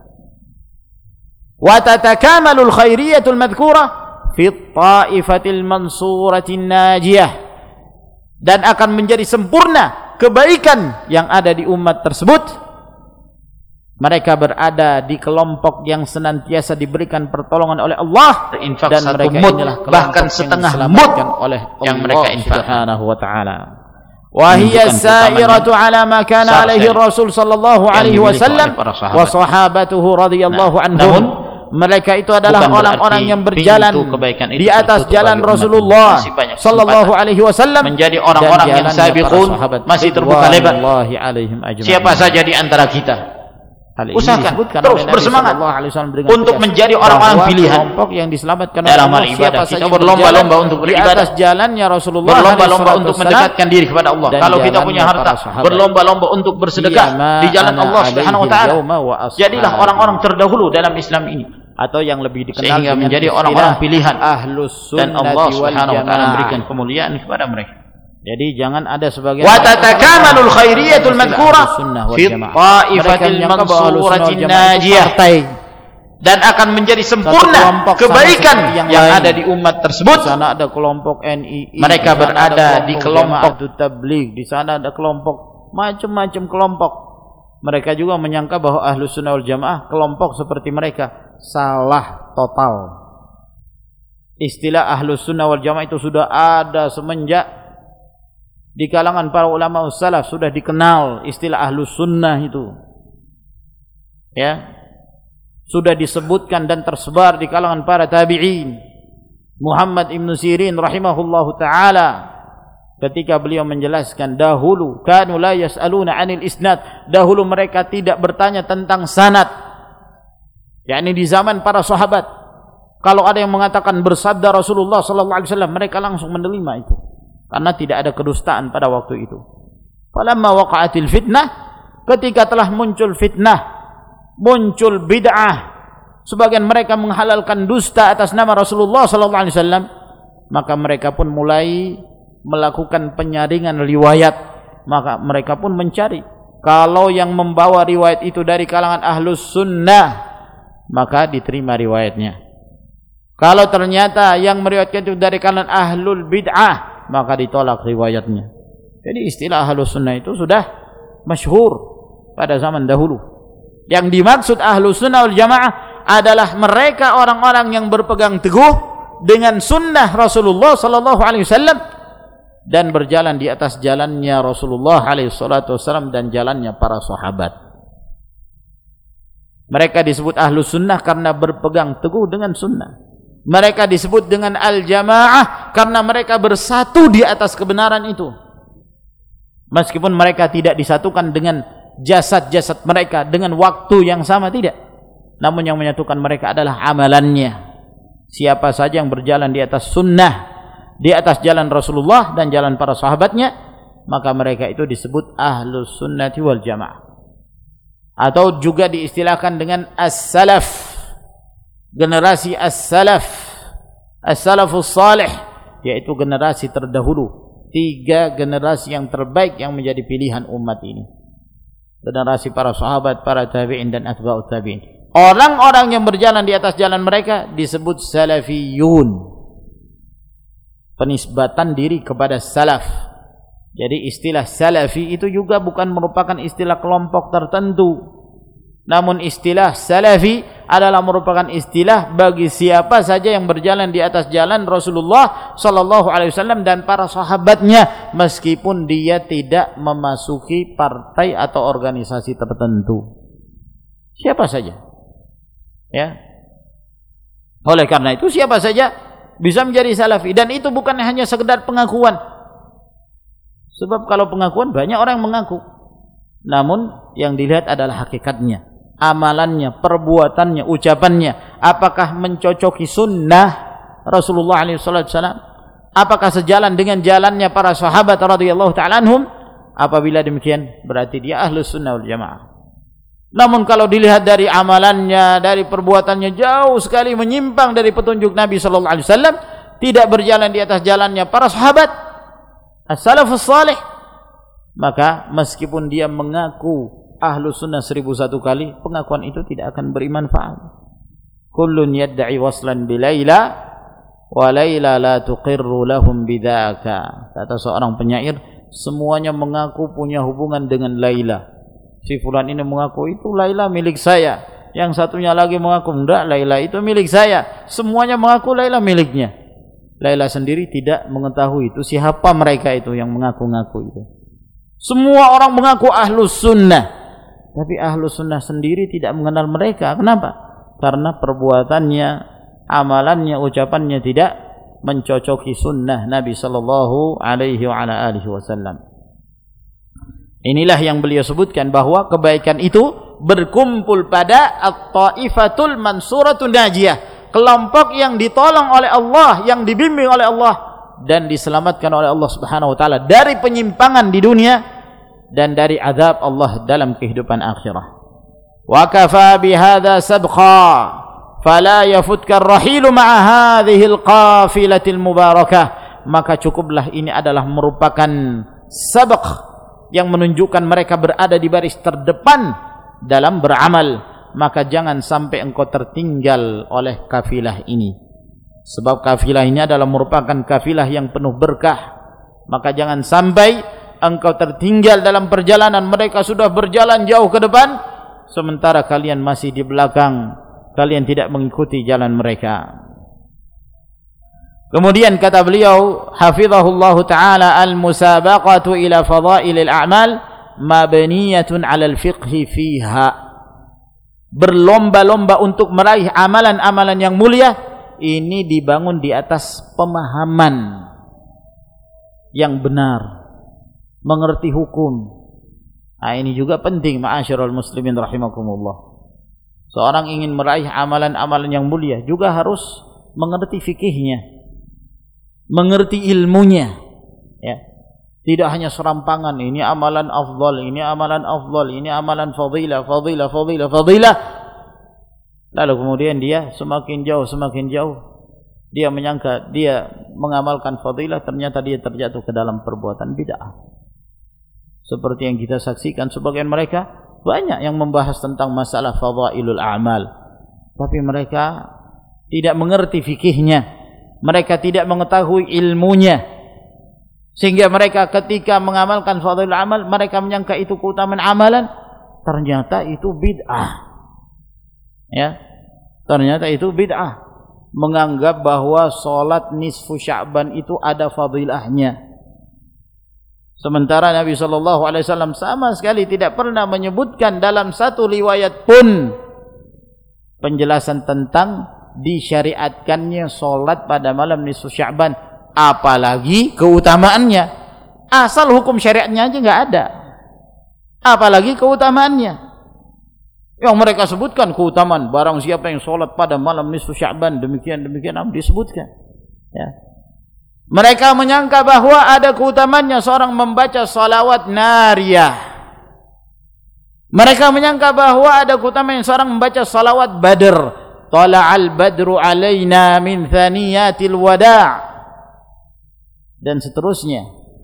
Wa tatakamalul khairiyatul madhkurah fi at-ta'ifatil mansuratin najiyah, dan akan menjadi sempurna kebaikan yang ada di umat tersebut mereka berada di kelompok yang senantiasa diberikan pertolongan oleh Allah,
infak
dan
satu
mereka
mud,
inilah
bahkan setengah mud
oleh
yang
Allah
mereka infak.
Subhanahu wa ta'ala. Wa hiya sa'iratu ala ma kana alaihi Rasul sallallahu alaihi wasallam wa sahabatuhu radhiyallahu anhum. Mereka itu adalah orang-orang yang berjalan di atas jalan Rasulullah sallallahu alaihi wasallam,
menjadi orang-orang yang sabiqun, masih terbuka lebar. Siapa saja di antara kita, usahakan terus bersemangat untuk menjadi orang-orang pilihan
yang diselamatkan
dalam hal ibadah. Kita berlomba-lomba untuk beribadah,
di atas jalannya Rasulullah,
berlomba-lomba untuk mendekatkan diri kepada Allah. Kalau kita punya harta, berlomba-lomba untuk bersedekah di jalan Allah Subhanahu wa taala. Jadilah orang-orang terdahulu dalam Islam ini,
atau yang lebih dikenal
sehingga menjadi orang-orang pilihan
Ahlus
dan Allah
Sunnati wal
Subhanahu wa taala
Jamaah.
memberikan kemuliaan kepada mereka.
Jadi jangan ada sebagian
Wa tatakamalul khairiyatul madhkura fi ta'ifatil mansuratin najiyah, dan akan menjadi sempurna kebaikan yang, yang ada di umat tersebut.
Di sana ada kelompok N I I,
mereka berada di kelompok
tabligh, di sana ada kelompok macam-macam kelompok. Mereka juga menyangka bahwa Ahlus Sunnah wal Jamaah kelompok seperti mereka. Salah total. Istilah Ahlus Sunnah wal Jamaah itu sudah ada semenjak di kalangan para ulama salaf, sudah dikenal istilah Ahlus Sunnah itu. Ya. Sudah disebutkan dan tersebar di kalangan para tabi'in. Muhammad Ibn Sirin rahimahullahu taala ketika beliau menjelaskan, dahulu kanu la yas'aluna 'anil isnad, dahulu mereka tidak bertanya tentang sanad. yakni di zaman para sahabat, kalau ada yang mengatakan bersabda Rasulullah sallallahu alaihi wasallam, mereka langsung menerima itu karena tidak ada kedustaan pada waktu itu. Falamma waqa'atil fitnah, ketika telah muncul fitnah, muncul bid'ah, sebagian mereka menghalalkan dusta atas nama Rasulullah sallallahu alaihi wasallam, maka mereka pun mulai melakukan penyaringan riwayat. Maka mereka pun mencari, kalau yang membawa riwayat itu dari kalangan Ahlus Sunnah, maka diterima riwayatnya. Kalau ternyata yang meriwayatkan itu dari kalangan Ahlul Bid'ah, maka ditolak riwayatnya. Jadi istilah Ahlus Sunnah itu sudah masyhur pada zaman dahulu. Yang dimaksud Ahlus Sunnah wal Jamaah adalah mereka orang-orang yang berpegang teguh dengan sunnah Rasulullah sallallahu alaihi wasallam dan berjalan di atas jalannya Rasulullah alaihi salatu wasallam dan jalannya para sahabat. Mereka disebut Ahlus Sunnah karena berpegang teguh dengan sunnah. Mereka disebut dengan Al-Jamaah karena mereka bersatu di atas kebenaran itu. Meskipun mereka tidak disatukan dengan jasad-jasad mereka dengan waktu yang sama, tidak. Namun yang menyatukan mereka adalah amalannya. Siapa saja yang berjalan di atas sunnah, di atas jalan Rasulullah dan jalan para sahabatnya, maka mereka itu disebut Ahlus Sunnati wal Jamaah. Atau juga diistilahkan dengan as-salaf, generasi as-salaf, as-salafus salih, yaitu generasi terdahulu, tiga generasi yang terbaik yang menjadi pilihan umat ini, generasi para sahabat, para tabi'in dan atba'ut tabi'in. Orang-orang yang berjalan di atas jalan mereka disebut salafiyun, penisbatan diri kepada salaf. Jadi istilah salafi itu juga bukan merupakan istilah kelompok tertentu. Namun istilah salafi adalah merupakan istilah bagi siapa saja yang berjalan di atas jalan Rasulullah sallallahu alaihi wasallam dan para sahabatnya, meskipun dia tidak memasuki partai atau organisasi tertentu. Siapa saja. Ya. Oleh karena itu siapa saja bisa menjadi salafi, dan itu bukan hanya sekedar pengakuan. Sebab kalau pengakuan banyak orang yang mengaku, namun yang dilihat adalah hakikatnya, amalannya, perbuatannya, ucapannya. Apakah mencocoki sunnah Rasulullah alaihi wasallam? Apakah sejalan dengan jalannya para sahabat radhiyallahu ta'ala anhum? Apabila demikian, berarti dia Ahlus Sunnah wal Jamaah. Namun kalau dilihat dari amalannya, dari perbuatannya jauh sekali menyimpang dari petunjuk Nabi sallallahu alaihi wasallam, tidak berjalan di atas jalannya para sahabat as-salafus salih, maka meskipun dia mengaku Ahlus Sunnah seribu satu kali, pengakuan itu tidak akan beri manfaat. Kullun yadda'i waslan bilaila wa laila la tuqirru lahum bidzaka. Kata seorang penyair, semuanya mengaku punya hubungan dengan Laila, Si fulan ini mengaku itu Laila milik saya. Yang satunya lagi mengaku enggak, Laila itu milik saya. Semuanya mengaku Laila miliknya. Laila sendiri tidak mengetahui itu siapa mereka itu yang mengaku-ngaku itu. Semua orang mengaku ahlus sunnah, tapi ahlus sunnah sendiri tidak mengenal mereka. Kenapa? Karena perbuatannya, amalannya, ucapannya tidak mencocoki sunnah Nabi sallallahu alaihi wa ala alihi wasallam. Inilah yang beliau sebutkan bahwa kebaikan itu berkumpul pada at-taifatul mansuratun najiyah, kelompok yang ditolong oleh Allah, yang dibimbing oleh Allah dan diselamatkan oleh Allah Subhanahu wa taala dari penyimpangan di dunia dan dari azab Allah dalam kehidupan akhirah. Wa kafa bihadza sabqa fala yafutka ar-rahilu ma'a hadhihi al-qafilatil mubarakah. Maka cukuplah ini adalah merupakan sabq yang menunjukkan mereka berada di baris terdepan dalam beramal, maka jangan sampai engkau tertinggal oleh kafilah ini. Sebab kafilah ini adalah merupakan kafilah yang penuh berkah. Maka jangan sampai engkau tertinggal dalam perjalanan. Mereka sudah berjalan jauh ke depan, sementara kalian masih di belakang. Kalian tidak mengikuti jalan mereka. Kemudian kata beliau, hafizahullahu ta'ala, al-musabaqatu ila fadailil a'mal mabniyatun 'alal fiqhi fiha. Berlomba-lomba untuk meraih amalan-amalan yang mulia ini dibangun di atas pemahaman yang benar, mengerti hukum. Nah, ini juga penting, ma'asyiral muslimin rahimakumullah. Seorang ingin meraih amalan-amalan yang mulia juga harus mengerti fikihnya, mengerti ilmunya, ya. Tidak hanya serampangan, ini amalan afdal, ini amalan afdal, ini amalan fadilah, fadilah, fadilah, fadilah. Lalu kemudian dia semakin jauh, semakin jauh dia menyangka dia mengamalkan fadilah, ternyata dia terjatuh ke dalam perbuatan bid'ah. Seperti yang kita saksikan, sebagian mereka banyak yang membahas tentang masalah fadailul a'mal, tapi mereka tidak mengerti fikihnya, mereka tidak mengetahui ilmunya, sehingga mereka ketika mengamalkan fadailul amal, mereka menyangka itu keutamaan amalan, ternyata itu bid'ah. Ya, ternyata itu bid'ah. Menganggap bahwa salat nisfu Sya'ban itu ada fadilahnya. Sementara Nabi sallallahu alaihi wasallam sama sekali tidak pernah menyebutkan dalam satu riwayat pun penjelasan tentang disyariatkannya salat pada malam nisfu Sya'ban, apalagi keutamaannya. Asal hukum syariatnya aja enggak ada, apalagi keutamaannya. Yang mereka sebutkan keutamaan barang siapa yang sholat pada malam nisfu Sya'ban, demikian demikian disebutkan, ya. Mereka menyangka bahwa ada keutamaannya seorang membaca salawat nariyah. Mereka menyangka bahwa ada keutamaan seorang membaca salawat Badr, tala'al badru alaina min thaniyatil wada', dan seterusnya.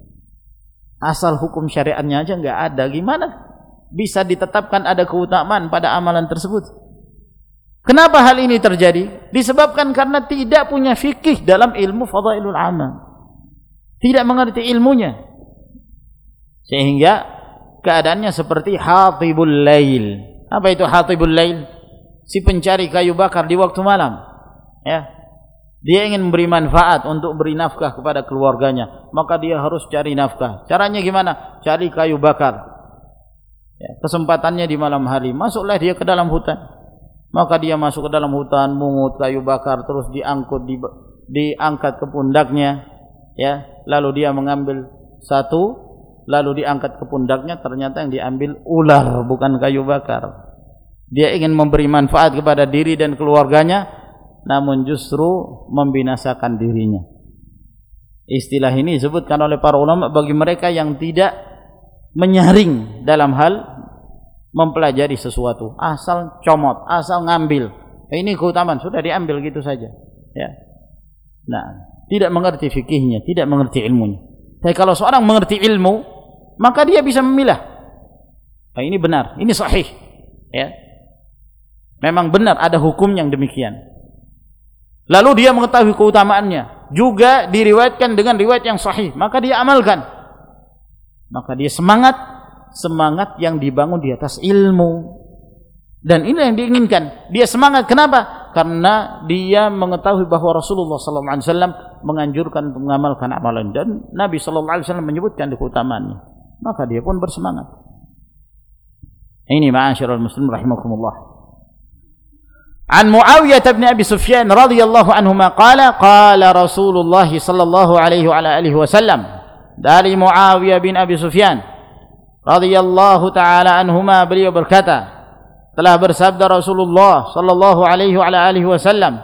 Asal hukum syariatnya aja enggak ada, gimana bisa ditetapkan ada keutamaan pada amalan tersebut? Kenapa hal ini terjadi? Disebabkan karena tidak punya fikih dalam ilmu fadailul amal, tidak mengerti ilmunya, sehingga keadaannya seperti hatibul lail. Apa itu hatibul lail? Si pencari kayu bakar di waktu malam, ya. Dia ingin memberi manfaat untuk beri nafkah kepada keluarganya, maka dia harus cari nafkah. Caranya gimana? Cari kayu bakar. Ya, kesempatannya di malam hari, masuklah dia ke dalam hutan. Maka dia masuk ke dalam hutan, mungut kayu bakar, terus diangkut, di, diangkat ke pundaknya, ya. Lalu dia mengambil satu, lalu diangkat ke pundaknya, ternyata yang diambil ular, bukan kayu bakar. Dia ingin memberi manfaat kepada diri dan keluarganya, namun justru membinasakan dirinya. Istilah ini disebutkan oleh para ulama bagi mereka yang tidak menyaring dalam hal mempelajari sesuatu, asal comot, asal ngambil. Ini keutamaan, sudah diambil gitu saja, ya. Nah, tidak mengerti fikihnya, tidak mengerti ilmunya. Tapi kalau seorang mengerti ilmu, maka dia bisa memilah. Nah, ini benar, ini sahih, ya. Memang benar ada hukum yang demikian. Lalu dia mengetahui keutamaannya, juga diriwayatkan dengan riwayat yang sahih, maka dia amalkan. Maka dia semangat semangat yang dibangun di atas ilmu. Dan ini yang diinginkan. Dia semangat, kenapa? Karena dia mengetahui bahwa Rasulullah sallallahu alaihi wasallam menganjurkan untuk mengamalkan amalan, dan Nabi sallallahu alaihi wasallam menyebutkan keutamaannya. Maka dia pun bersemangat. Ini ma'asyiral muslimin rahimakumullah. An Muawiyah bin Abi Sufyan radhiyallahu anhuma qala qala Rasulullah sallallahu alaihi wa alihi wasallam, dari Muawiyah bin Abi Sufyan radhiyallahu taala anhuma, beliau berkata, telah bersabda Rasulullah sallallahu alaihi wa alihi wasallam,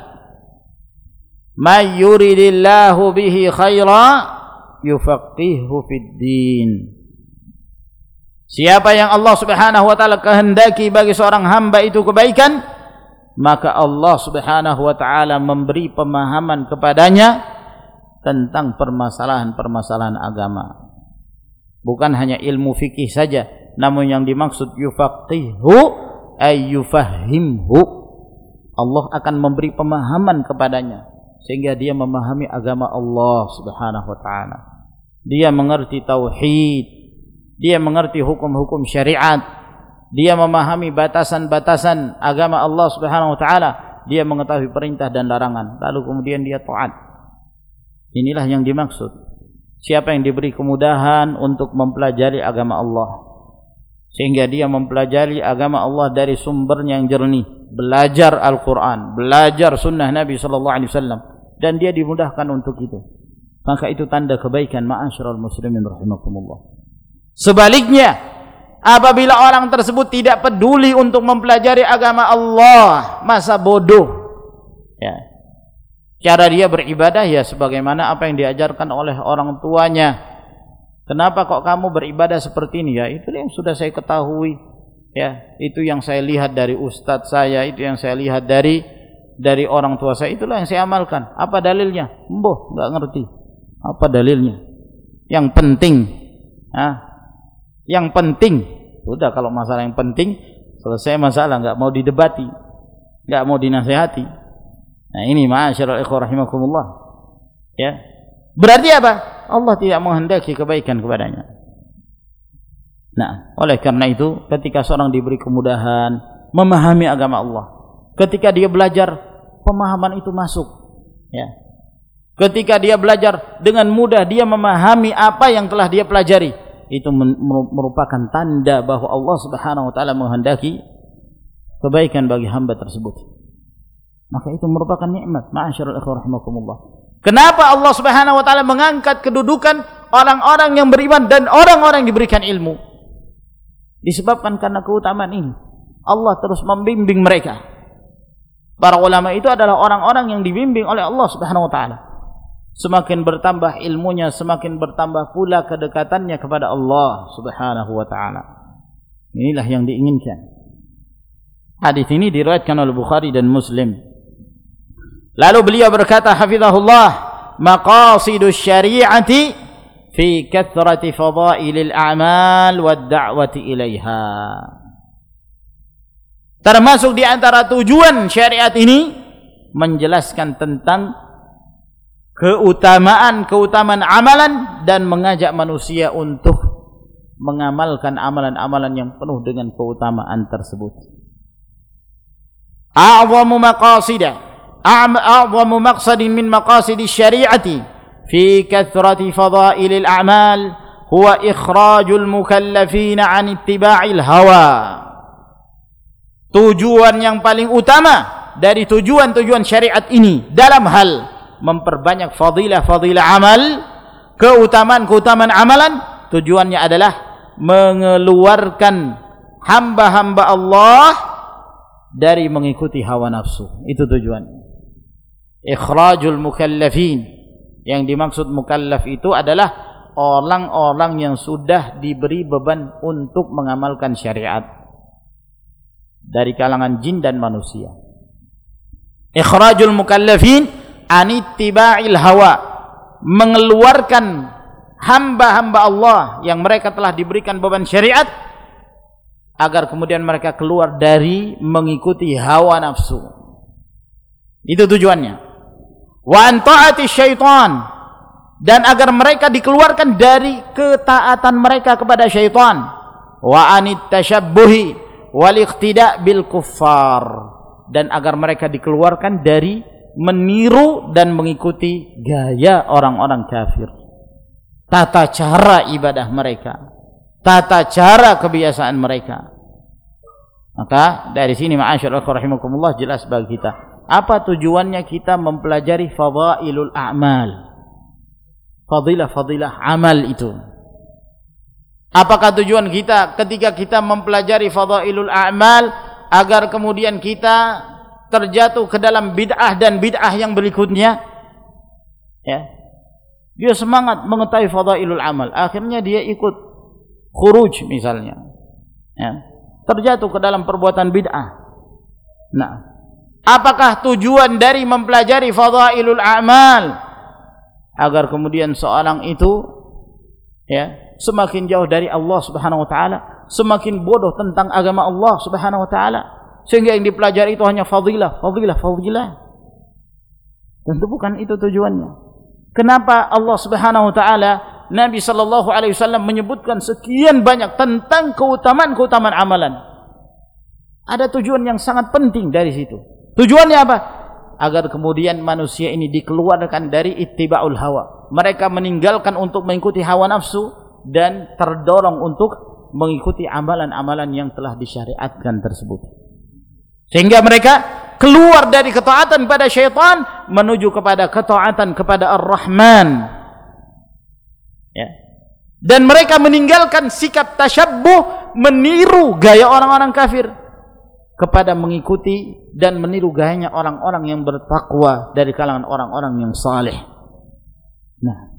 "May yuridillahu bihi khaira yufaqihuhu fid din." Siapa yang Allah Subhanahu wa taala kehendaki bagi seorang hamba itu kebaikan, maka Allah Subhanahu wa taala memberi pemahaman kepadanya tentang permasalahan-permasalahan agama. Bukan hanya ilmu fikih saja, namun yang dimaksud yufaqihu ay yufahhimhu, Allah akan memberi pemahaman kepadanya sehingga dia memahami agama Allah Subhanahu wa taala. Dia mengerti tauhid, dia mengerti hukum-hukum syariat, dia memahami batasan-batasan agama Allah Subhanahu wa taala, dia mengetahui perintah dan larangan, lalu kemudian dia taat. Inilah yang dimaksud. Siapa yang diberi kemudahan untuk mempelajari agama Allah sehingga dia mempelajari agama Allah dari sumbernya yang jernih, belajar Al-Quran, belajar sunnah Nabi sallallahu alaihi wasallam, dan dia dimudahkan untuk itu, maka itu tanda kebaikan. Ma'asyiral muslimin rahimakumullah. Sebaliknya, apabila orang tersebut tidak peduli untuk mempelajari agama Allah, masa bodoh, ya, cara dia beribadah ya sebagaimana apa yang diajarkan oleh orang tuanya. Kenapa kok kamu beribadah seperti ini? Ya, itu yang sudah saya ketahui. Ya, itu yang saya lihat dari ustadz saya, itu yang saya lihat dari dari orang tua saya, itulah yang saya amalkan. Apa dalilnya? Mboh, enggak ngerti. Apa dalilnya? Yang penting, ah, yang penting. Sudah, kalau masalah yang penting selesai masalah, enggak mau didebati, enggak mau dinasihati. Nah, ini ma'asyiral ikhwah rahimakumullah. Ya. Berarti apa? Allah tidak menghendaki kebaikan kepadanya. Nah, oleh karena itu ketika seorang diberi kemudahan memahami agama Allah, ketika dia belajar, pemahaman itu masuk, ya. Ketika dia belajar dengan mudah, dia memahami apa yang telah dia pelajari, itu merupakan tanda bahwa Allah Subhanahu wa taala menghendaki kebaikan bagi hamba tersebut. Maka itu merupakan nikmat. Ma'asyiral ikhwah rahimakumullah. Kenapa Allah Subhanahu wa taala mengangkat kedudukan orang-orang yang beriman dan orang-orang yang diberikan ilmu? Disebabkan karena keutamaan ini. Allah terus membimbing mereka. Para ulama itu adalah orang-orang yang dibimbing oleh Allah Subhanahu wa taala. Semakin bertambah ilmunya, semakin bertambah pula kedekatannya kepada Allah Subhanahu wa taala. Inilah yang diinginkan. Hadis ini diriwayatkan oleh Bukhari dan Muslim. Lalu beliau berkata hafizahullah, maqasidus syari'ati fi kathrati fadailil a'mal wad da'wati ilaiha. Termasuk di antara tujuan syariat ini menjelaskan tentang keutamaan-keutamaan amalan dan mengajak manusia untuk mengamalkan amalan-amalan yang penuh dengan keutamaan tersebut. A'zamu maqasidah أعظم مقصد من مقاصد الشريعة في كثرة فضائل الأعمال هو إخراج المكلفين عن اتباع الهوى. Tujuan yang paling utama dari tujuan-tujuan syariat ini dalam hal memperbanyak fadilah-fadilah amal, keutamaan-keutamaan amalan, tujuannya adalah mengeluarkan hamba-hamba Allah dari mengikuti hawa nafsu. Itu tujuannya. Ikhrajul mukallafin, yang dimaksud mukallaf itu adalah orang-orang yang sudah diberi beban untuk mengamalkan syariat dari kalangan jin dan manusia. Ikhrajul mukallafin an ittiba'il hawa, mengeluarkan hamba-hamba Allah yang mereka telah diberikan beban syariat agar kemudian mereka keluar dari mengikuti hawa nafsu. Itu tujuannya. Wa an ta'ati syaitan, dan agar mereka dikeluarkan dari ketaatan mereka kepada syaitan. wa anit tashabbuhi wal iqtida' bil kuffar, dan agar mereka dikeluarkan dari meniru dan mengikuti gaya orang-orang kafir, tata cara ibadah mereka, tata cara kebiasaan mereka. Maka dari sini ma'asyiral rahimakumullah, jelas bagi kita apa tujuannya kita mempelajari fadailul a'mal, fadilah-fadilah amal itu. Apakah tujuan kita ketika kita mempelajari fadailul a'mal agar kemudian kita terjatuh ke dalam bid'ah dan bid'ah yang berikutnya? Ya. Dia semangat mengetahui fadailul amal, akhirnya dia ikut khuruj misalnya. Ya. Terjatuh ke dalam perbuatan bid'ah. Nah, apakah tujuan dari mempelajari fadailul a'mal agar kemudian seorang itu ya semakin jauh dari Allah Subhanahu wa taala, semakin bodoh tentang agama Allah Subhanahu wa taala, sehingga yang dipelajari itu hanya fadilah, fadilah, fadilah? Tentu bukan itu tujuannya. Kenapa Allah Subhanahu wa taala, Nabi sallallahu alaihi wasallam menyebutkan sekian banyak tentang keutamaan-keutamaan amalan? Ada tujuan yang sangat penting dari situ. Tujuannya apa? Agar kemudian manusia ini dikeluarkan dari ittiba'ul hawa. Mereka meninggalkan untuk mengikuti hawa nafsu dan terdorong untuk mengikuti amalan-amalan yang telah disyariatkan tersebut. Sehingga mereka keluar dari ketaatan pada syaitan menuju kepada ketaatan kepada Ar-Rahman. Ya. Dan mereka meninggalkan sikap tasyabbuh, meniru gaya orang-orang kafir, kepada mengikuti dan meniru gayanya orang-orang yang bertakwa dari kalangan orang-orang yang saleh. Nah,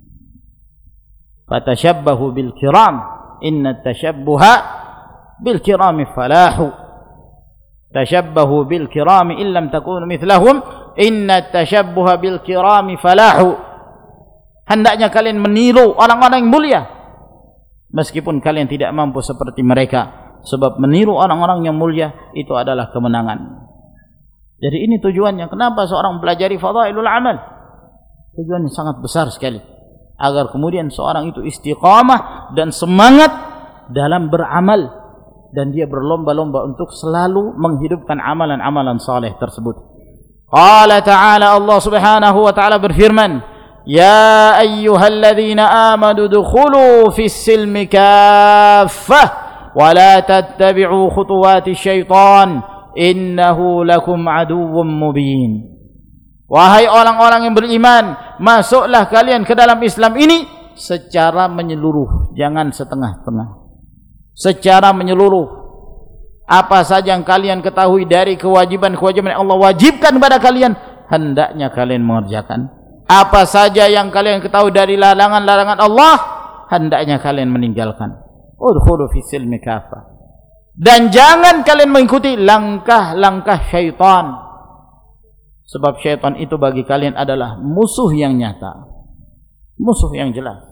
fatashabbahu bil kiram, inna tashabbuha bil kirami falahu. Tashabbahu bil kirami illam takunu mithlahum, inna tashabbuha bil kirami falahu. Hendaknya kalian meniru orang-orang yang mulia meskipun kalian tidak mampu seperti mereka, sebab meniru orang-orang yang mulia itu adalah kemenangan. Jadi ini tujuannya. Kenapa seorang mempelajari fadailul amal? Tujuannya sangat besar sekali, agar kemudian seorang itu istiqamah dan semangat dalam beramal, dan dia berlomba-lomba untuk selalu menghidupkan amalan-amalan saleh tersebut. Qala ta'ala, Allah Subhanahu wa ta'ala berfirman, ya ayyuhalladzina amanu dukhulu fis silmi kaffah wa la tattabi'u khutuwati syaitan innahu lakum aduwwum mubin. Wahai orang-orang yang beriman, masuklah kalian ke dalam Islam ini secara menyeluruh, jangan setengah-setengah. Secara menyeluruh. Apa saja yang kalian ketahui dari kewajiban-kewajiban yang Allah wajibkan kepada kalian, hendaknya kalian mengerjakan. Apa saja yang kalian ketahui dari larangan-larangan Allah, hendaknya kalian meninggalkan. Udkhulu fi silmi kafah. Dan jangan kalian mengikuti langkah-langkah syaitan, sebab syaitan itu bagi kalian adalah musuh yang nyata, musuh yang jelas.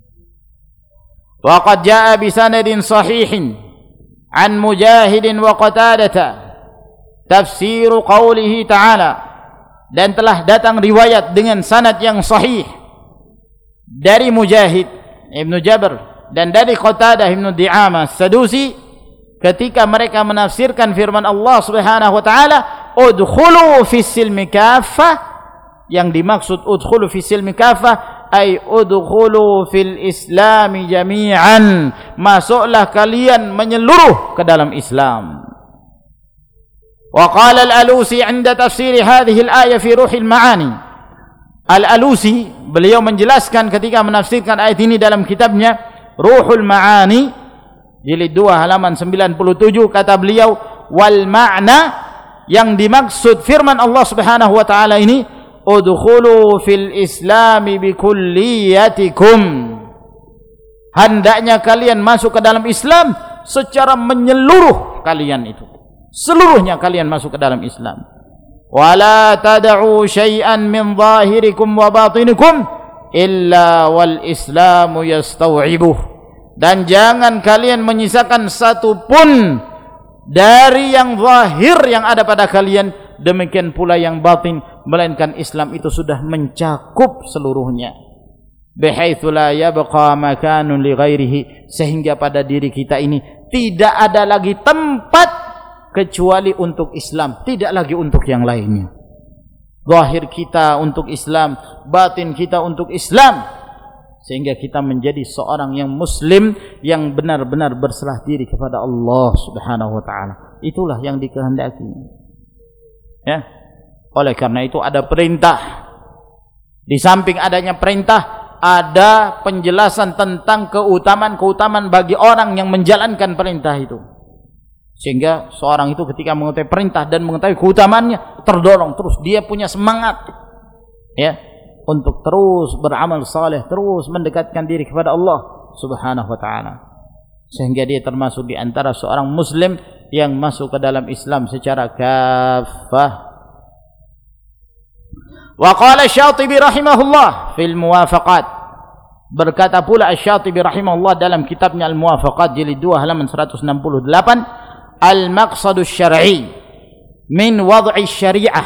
Wa qad jaa bi sanadin sahihin an Mujahidin wa Qatadah tafsir qawlihi ta'ala, dan telah datang riwayat dengan sanad yang sahih dari Mujahid Ibnu Jabr dan dari Qatadah Ibnu Di'amah Sadusi ketika mereka menafsirkan firman Allah Subhanahu wa taala, udkhulu fis silmi kaffah, yang dimaksud udkhulu fis silmi kaffah ay udkhulu fil islami jami'an, masuklah kalian menyeluruh ke dalam Islam. Wa qala al-Alusi 'inda tafsir hadhihi al-ayah fi Ruhil Ma'ani. Al-Alusi beliau menjelaskan ketika menafsirkan ayat ini dalam kitabnya Ruhul Ma'ani jilid dua halaman sembilan puluh tujuh, kata beliau, wal ma'na, yang dimaksud firman Allah Subhanahu wa taala ini, udkhulu fil islami bi kulliyatikum, hendaknya kalian masuk ke dalam Islam secara menyeluruh kalian itu, seluruhnya kalian masuk ke dalam Islam. Wala tad'u syai'an min zahirikum wa batinikum illa wal islamu yastaw'ibuh, dan jangan kalian menyisakan satu pun dari yang zahir yang ada pada kalian, demikian pula yang batin, melainkan Islam itu sudah mencakup seluruhnya. Bihaitsu la yabqa makanun li ghairihi, sehingga pada diri kita ini tidak ada lagi tempat kecuali untuk Islam, tidak lagi untuk yang lainnya. Zahir kita untuk Islam, batin kita untuk Islam, sehingga kita menjadi seorang yang muslim yang benar-benar berserah diri kepada Allah Subhanahu wa taala. Itulah yang dikehendaki. Ya. Oleh karena itu ada perintah. Di samping adanya perintah, ada penjelasan tentang keutamaan-keutamaan bagi orang yang menjalankan perintah itu. Sehingga seorang itu ketika mengetahui perintah dan mengetahui keutamaannya, terdorong terus, dia punya semangat ya untuk terus beramal saleh, terus mendekatkan diri kepada Allah Subhanahu wa taala, sehingga dia termasuk di antara seorang muslim yang masuk ke dalam Islam secara kafah. Wa qala Asy-Syatibi rahimahullah fil Muwafaqat, berkata pula Asy-Syatibi rahimahullah dalam kitabnya Al-Muwafaqat jilid dua halaman seratus enam puluh delapan, al-maqsadus syar'i min wad'i syariah,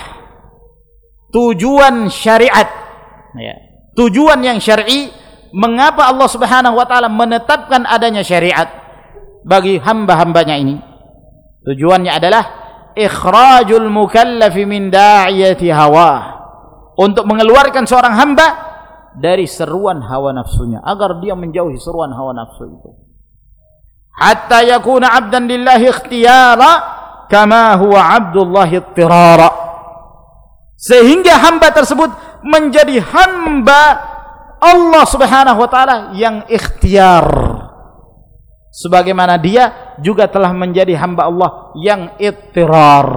tujuan syariat ya, tujuan yang syar'i, mengapa Allah Subhanahu wa taala menetapkan adanya syariat bagi hamba-hambanya ini. Tujuannya adalah ikhrajul mukallafi min da'iyati hawa, untuk mengeluarkan seorang hamba dari seruan hawa nafsunya, agar dia menjauhi seruan hawa nafsu itu. Hatta yakuna 'abdan lillahi ikhtiyara kama huwa 'abdullahi ittirara, sehingga hamba tersebut menjadi hamba Allah Subhanahu wa taala yang ikhtiar, sebagaimana dia juga telah menjadi hamba Allah yang ittirar.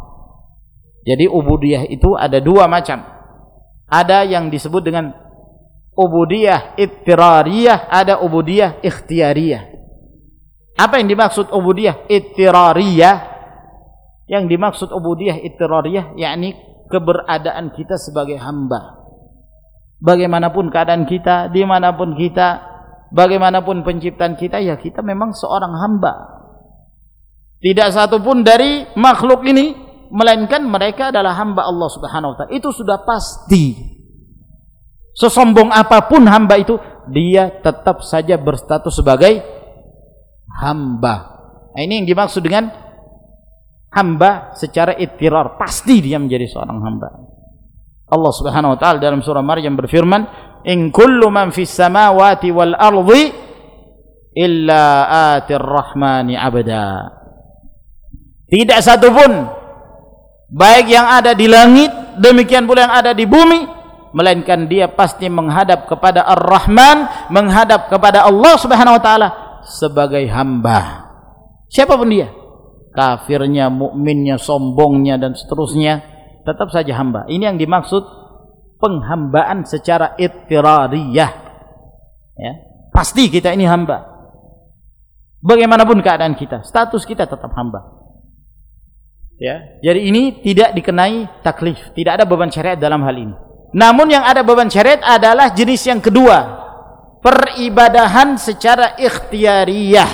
Jadi ubudiyah itu ada dua macam. Ada yang disebut dengan ubudiyah ittirariyah, ada ubudiyah ikhtiyariyah. Apa yang dimaksud ubudiyah ittirariyah? Yang dimaksud ubudiyah ittirariyah yakni keberadaan kita sebagai hamba. Bagaimanapun keadaan kita, dimanapun kita, bagaimanapun penciptaan kita, ya kita memang seorang hamba. Tidak satu pun dari makhluk ini melainkan mereka adalah hamba Allah Subhanahu wa taala. Itu sudah pasti. Sesombong apapun hamba itu, dia tetap saja berstatus sebagai hamba. Nah, ini yang dimaksud dengan hamba secara ittirar, pasti dia menjadi seorang hamba. Allah Subhanahu wa taala dalam surah Maryam berfirman, "In kullu man fis samawati wal ardi illa atir rahmani abda." Tidak satu pun, baik yang ada di langit demikian pula yang ada di bumi, melainkan dia pasti menghadap kepada Ar-Rahman, menghadap kepada Allah Subhanahu wa taala sebagai hamba. Siapapun dia, kafirnya, mukminnya, sombongnya dan seterusnya, tetap saja hamba. Ini yang dimaksud penghambaan secara ittirariyah. Ya, pasti kita ini hamba. Bagaimanapun keadaan kita, status kita tetap hamba. Ya, jadi ini tidak dikenai taklif, tidak ada beban syariat dalam hal ini. Namun yang ada beban syariat adalah jenis yang kedua, peribadahan secara ikhtiyariyah.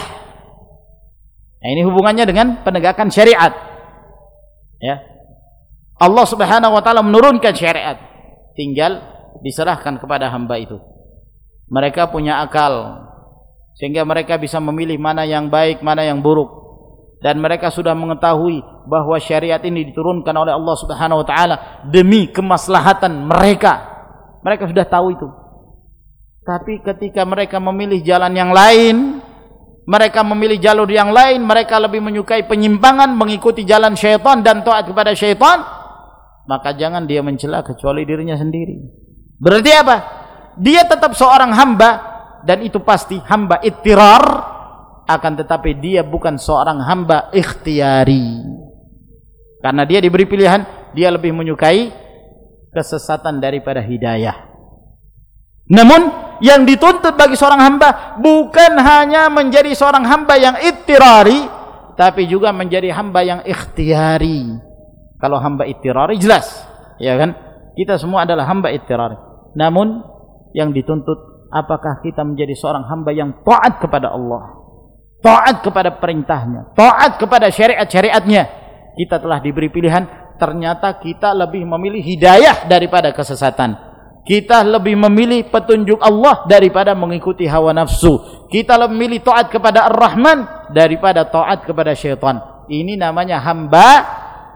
Nah, ini hubungannya dengan penegakan syariat. Ya, Allah Subhanahu wa taala menurunkan syariat, tinggal diserahkan kepada hamba itu. Mereka punya akal sehingga mereka bisa memilih mana yang baik, mana yang buruk. Dan mereka sudah mengetahui bahwa syariat ini diturunkan oleh Allah Subhanahu wa taala demi kemaslahatan mereka. Mereka sudah tahu itu. Tapi ketika mereka memilih jalan yang lain, mereka memilih jalur yang lain, mereka lebih menyukai penyimpangan, mengikuti jalan syaitan dan taat kepada syaitan, maka jangan dia mencela kecuali dirinya sendiri. Berarti apa? Dia tetap seorang hamba, dan itu pasti hamba ittirar, akan tetapi dia bukan seorang hamba ikhtiyari. Karena dia diberi pilihan, dia lebih menyukai kesesatan daripada hidayah. Namun yang dituntut bagi seorang hamba bukan hanya menjadi seorang hamba yang ittirari, tapi juga menjadi hamba yang ikhtiyari. Kalau hamba ittirari jelas, ya kan? Kita semua adalah hamba ittirari. Namun yang dituntut, apakah kita menjadi seorang hamba yang taat kepada Allah, taat kepada perintahnya, taat kepada syariat-syariatnya. Kita telah diberi pilihan, ternyata kita lebih memilih hidayah daripada kesesatan. Kita lebih memilih petunjuk Allah daripada mengikuti hawa nafsu. Kita lebih memilih taat kepada Ar-Rahman daripada taat kepada syaitan. Ini namanya hamba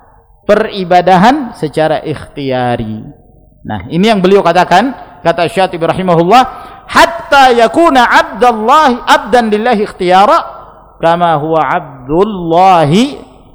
peribadahan secara ikhtiyari. Nah, ini yang beliau katakan, kata Syatibi rahimahullah, hatta yakuna abdallahi abdan lillahi ikhtiyara kama huwa abdullahi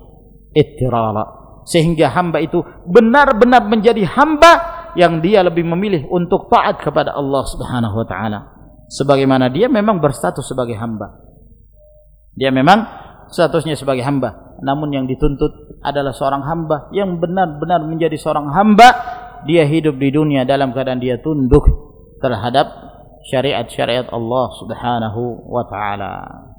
ittirara. Sehingga hamba itu benar-benar menjadi hamba yang dia lebih memilih untuk taat kepada Allah Subhanahu wa taala, sebagaimana dia memang berstatus sebagai hamba. Dia memang statusnya sebagai hamba, namun yang dituntut adalah seorang hamba yang benar-benar menjadi seorang hamba. Dia hidup di dunia dalam keadaan dia tunduk terhadap syariat-syariat Allah Subhanahu wa taala.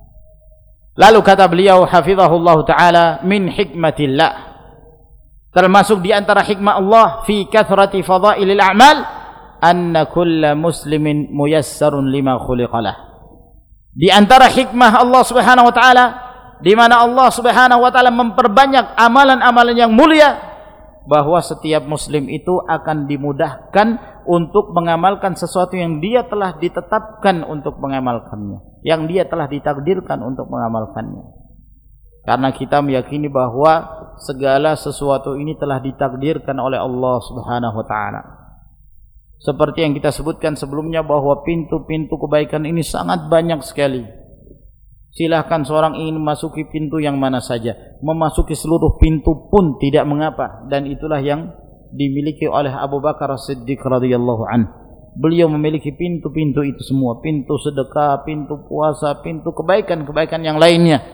Lalu kata beliau hafizahullah taala, min hikmatillah, termasuk di antara hikmah Allah fi kathrati fadailil a'mal anna kulla muslimin muyassarun lima khuliqalah. Di antara hikmah Allah Subhanahu wa taala, di mana Allah Subhanahu wa taala memperbanyak amalan-amalan yang mulia, bahwa setiap muslim itu akan dimudahkan untuk mengamalkan sesuatu yang dia telah ditetapkan untuk mengamalkannya, yang dia telah ditakdirkan untuk mengamalkannya. Karena kita meyakini bahwa segala sesuatu ini telah ditakdirkan oleh Allah Subhanahu wa taala. Seperti yang kita sebutkan sebelumnya bahwa pintu-pintu kebaikan ini sangat banyak sekali. Silahkan seorang ingin memasuki pintu yang mana saja, memasuki seluruh pintu pun tidak mengapa, dan itulah yang dimiliki oleh Abu Bakar As-Siddiq radhiyallahu anhu. Beliau memiliki pintu-pintu itu semua, pintu sedekah, pintu puasa, pintu kebaikan-kebaikan yang lainnya.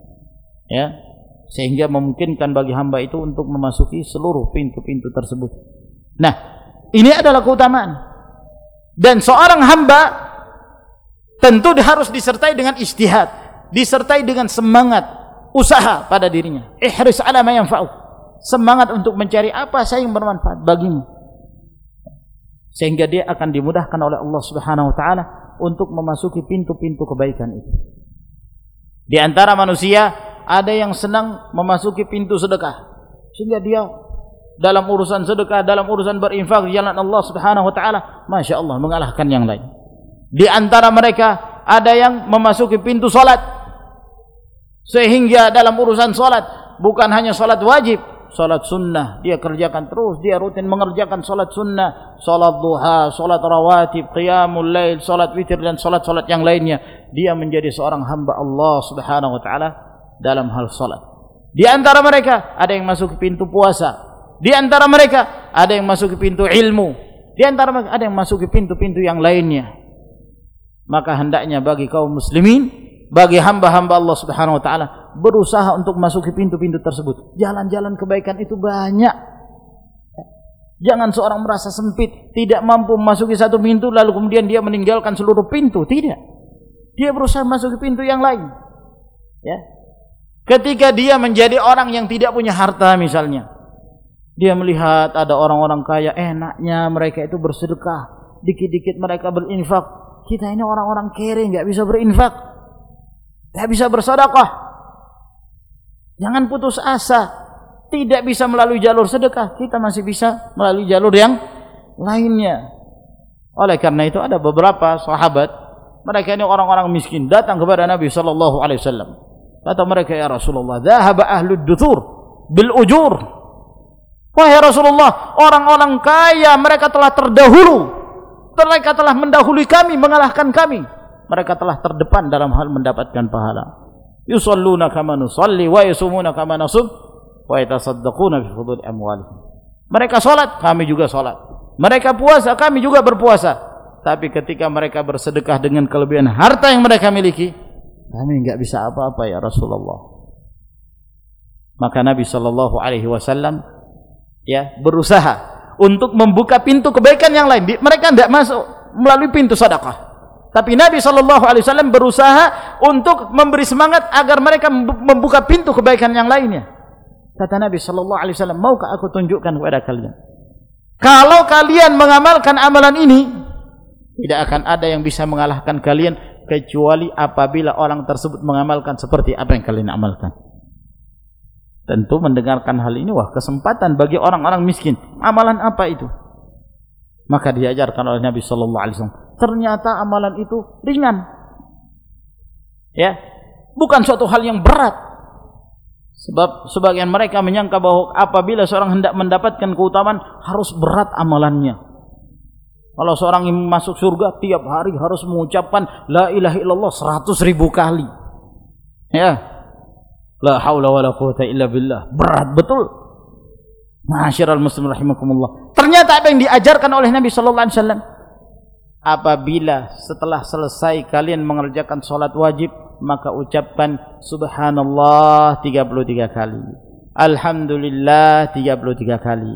Ya, sehingga memungkinkan bagi hamba itu untuk memasuki seluruh pintu-pintu tersebut. Nah, ini adalah keutamaan. Dan seorang hamba tentu harus disertai dengan ijtihad, disertai dengan semangat usaha pada dirinya. Ihris ala ma yanfa'u. Semangat untuk mencari apa saja yang bermanfaat bagimu. Sehingga dia akan dimudahkan oleh Allah Subhanahu wa taala untuk memasuki pintu-pintu kebaikan itu. Di antara manusia ada yang senang memasuki pintu sedekah, sehingga dia dalam urusan sedekah, dalam urusan berinfak di jalan Allah Subhanahu wa taala, Masya Allah, mengalahkan yang lain. Di antara mereka ada yang memasuki pintu salat, sehingga dalam urusan salat bukan hanya salat wajib, salat sunnah dia kerjakan terus, dia rutin mengerjakan salat sunnah, salat duha, salat rawatib, qiyamul lail, salat witir, dan salat-salat yang lainnya. Dia menjadi seorang hamba Allah Subhanahu wa taala dalam hal salat. Di antara mereka ada yang masuk ke pintu puasa, di antara mereka ada yang masuk ke pintu ilmu, di antara mereka ada yang masuk ke pintu-pintu yang lainnya. Maka hendaknya bagi kaum muslimin, bagi hamba-hamba Allah Subhanahu wa taala, berusaha untuk masuk ke pintu-pintu tersebut. Jalan-jalan kebaikan itu banyak. Jangan seorang merasa sempit, tidak mampu memasuki satu pintu lalu kemudian dia meninggalkan seluruh pintu. Tidak. Dia berusaha masuk ke pintu yang lain. Ya. Ketika dia menjadi orang yang tidak punya harta misalnya, dia melihat ada orang-orang kaya, enaknya mereka itu bersedekah, dikit-dikit mereka berinfak. Kita ini orang-orang kere, nggak bisa berinfak, nggak bisa bersedekah. Jangan putus asa. Tidak bisa melalui jalur sedekah, kita masih bisa melalui jalur yang lainnya. Oleh karena itu ada beberapa sahabat, mereka ini orang-orang miskin, datang kepada Nabi sallallahu alaihi wasallam. Kata mereka, ya Rasulullah, dhahaba ahlud duthur bil ujur. Wahai Rasulullah, orang-orang kaya mereka telah terdahulu, mereka telah mendahului kami, mengalahkan kami. Mereka telah terdepan dalam hal mendapatkan pahala. Yusalluna kama nusalli wa yasumuna kama nasum wa yatasaddaquna bi fudul amwalihim. Mereka salat, kami juga salat. Mereka puasa, kami juga berpuasa. Tapi ketika mereka bersedekah dengan kelebihan harta yang mereka miliki, kami enggak bisa apa-apa ya Rasulullah. Maka Nabi sallallahu alaihi wasallam ya berusaha untuk membuka pintu kebaikan yang lain. Mereka enggak masuk melalui pintu sedekah. Tapi Nabi sallallahu alaihi wasallam berusaha untuk memberi semangat agar mereka membuka pintu kebaikan yang lainnya. Kata Nabi sallallahu alaihi wasallam, "Maukah aku tunjukkan kepada kalian? Kalau kalian mengamalkan amalan ini, tidak akan ada yang bisa mengalahkan kalian kecuali apabila orang tersebut mengamalkan seperti apa yang kalian amalkan." Tentu mendengarkan hal ini, wah, kesempatan bagi orang-orang miskin. Amalan apa itu? Maka diajarkan oleh Nabi sallallahu alaihi wasallam. Ternyata amalan itu ringan. Ya. bukan suatu hal yang berat. Sebab sebagian mereka menyangka bahwa apabila seorang hendak mendapatkan keutamaan harus berat amalannya. Kalau seorang ingin masuk surga tiap hari harus mengucapkan la ilaha illallah seratus ribu kali. Ya. La haula wala quwata illa billah. Berat betul. Ma'asyiral muslimin rahimakumullah. Ternyata apa yang diajarkan oleh Nabi sallallahu alaihi wasallam, apabila setelah selesai kalian mengerjakan salat wajib, maka ucapkan subhanallah tiga puluh tiga kali, alhamdulillah tiga puluh tiga kali,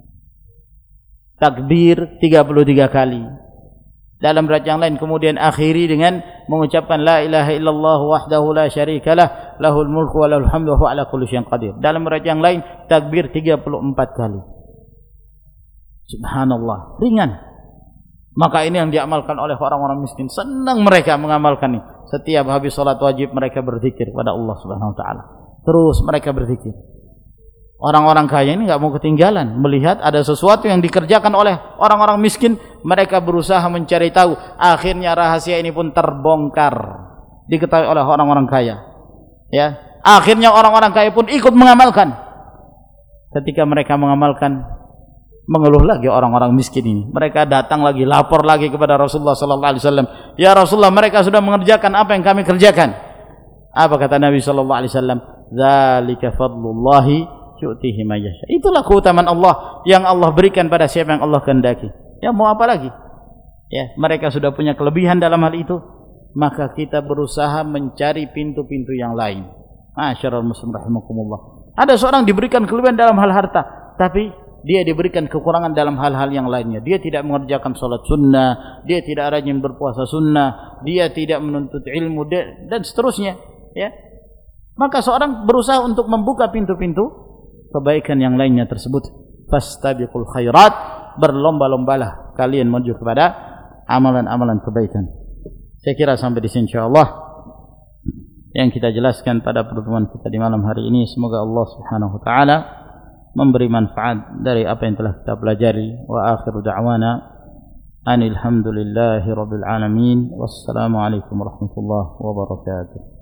takbir tiga puluh tiga kali. Dalam riwayat yang lain kemudian akhiri dengan mengucapkan la ilaha illallah wahdahu la syarikalah lahul mulku wa lahul hamdu wa huwa ala kulli syai'in qadir. Dalam riwayat yang lain takbir tiga puluh empat kali. Subhanallah, ringan. Maka ini yang diamalkan oleh orang-orang miskin. Senang mereka mengamalkan ini. Setiap habis salat wajib mereka berzikir kepada Allah Subhanahu wa taala. Terus mereka berzikir. Orang-orang kaya ini enggak mau ketinggalan melihat ada sesuatu yang dikerjakan oleh orang-orang miskin, mereka berusaha mencari tahu. Akhirnya rahasia ini pun terbongkar, diketahui oleh orang-orang kaya. Ya, akhirnya orang-orang kaya pun ikut mengamalkan. Ketika mereka mengamalkan, mengeluh lagi orang-orang miskin ini. Mereka datang lagi, lapor lagi kepada Rasulullah sallallahu alaihi wasallam. Ya Rasulullah, mereka sudah mengerjakan apa yang kami kerjakan. Apa kata Nabi sallallahu alaihi wasallam? Dzalika fadlullahi yu'tihi may yasha. Itulah keutamaan Allah yang Allah berikan pada siapa yang Allah kehendaki. Ya, mau apa lagi? Ya, mereka sudah punya kelebihan dalam hal itu, maka kita berusaha mencari pintu-pintu yang lain. Masyaallah muslim rahimakumullah. Ada seorang diberikan kelebihan dalam hal harta, tapi dia diberikan kekurangan dalam hal-hal yang lainnya. Dia tidak mengerjakan salat sunnah, dia tidak rajin berpuasa sunnah, dia tidak menuntut ilmu dan seterusnya, ya. Maka seorang berusaha untuk membuka pintu-pintu kebaikan yang lainnya tersebut. Fastabiqul khairat, berlomba-lombalah kalian menuju kepada amalan-amalan kebaikan. Saya kira sampai di sini insyaallah yang kita jelaskan pada pertemuan kita di malam hari ini. Semoga Allah Subhanahu wa taala memberi manfaat dari apa yang telah kita pelajari. Wa akhiru da'wana anil hamdulillahi rabbil alamin. Wassalamu alaikum warahmatullahi wabarakatuh.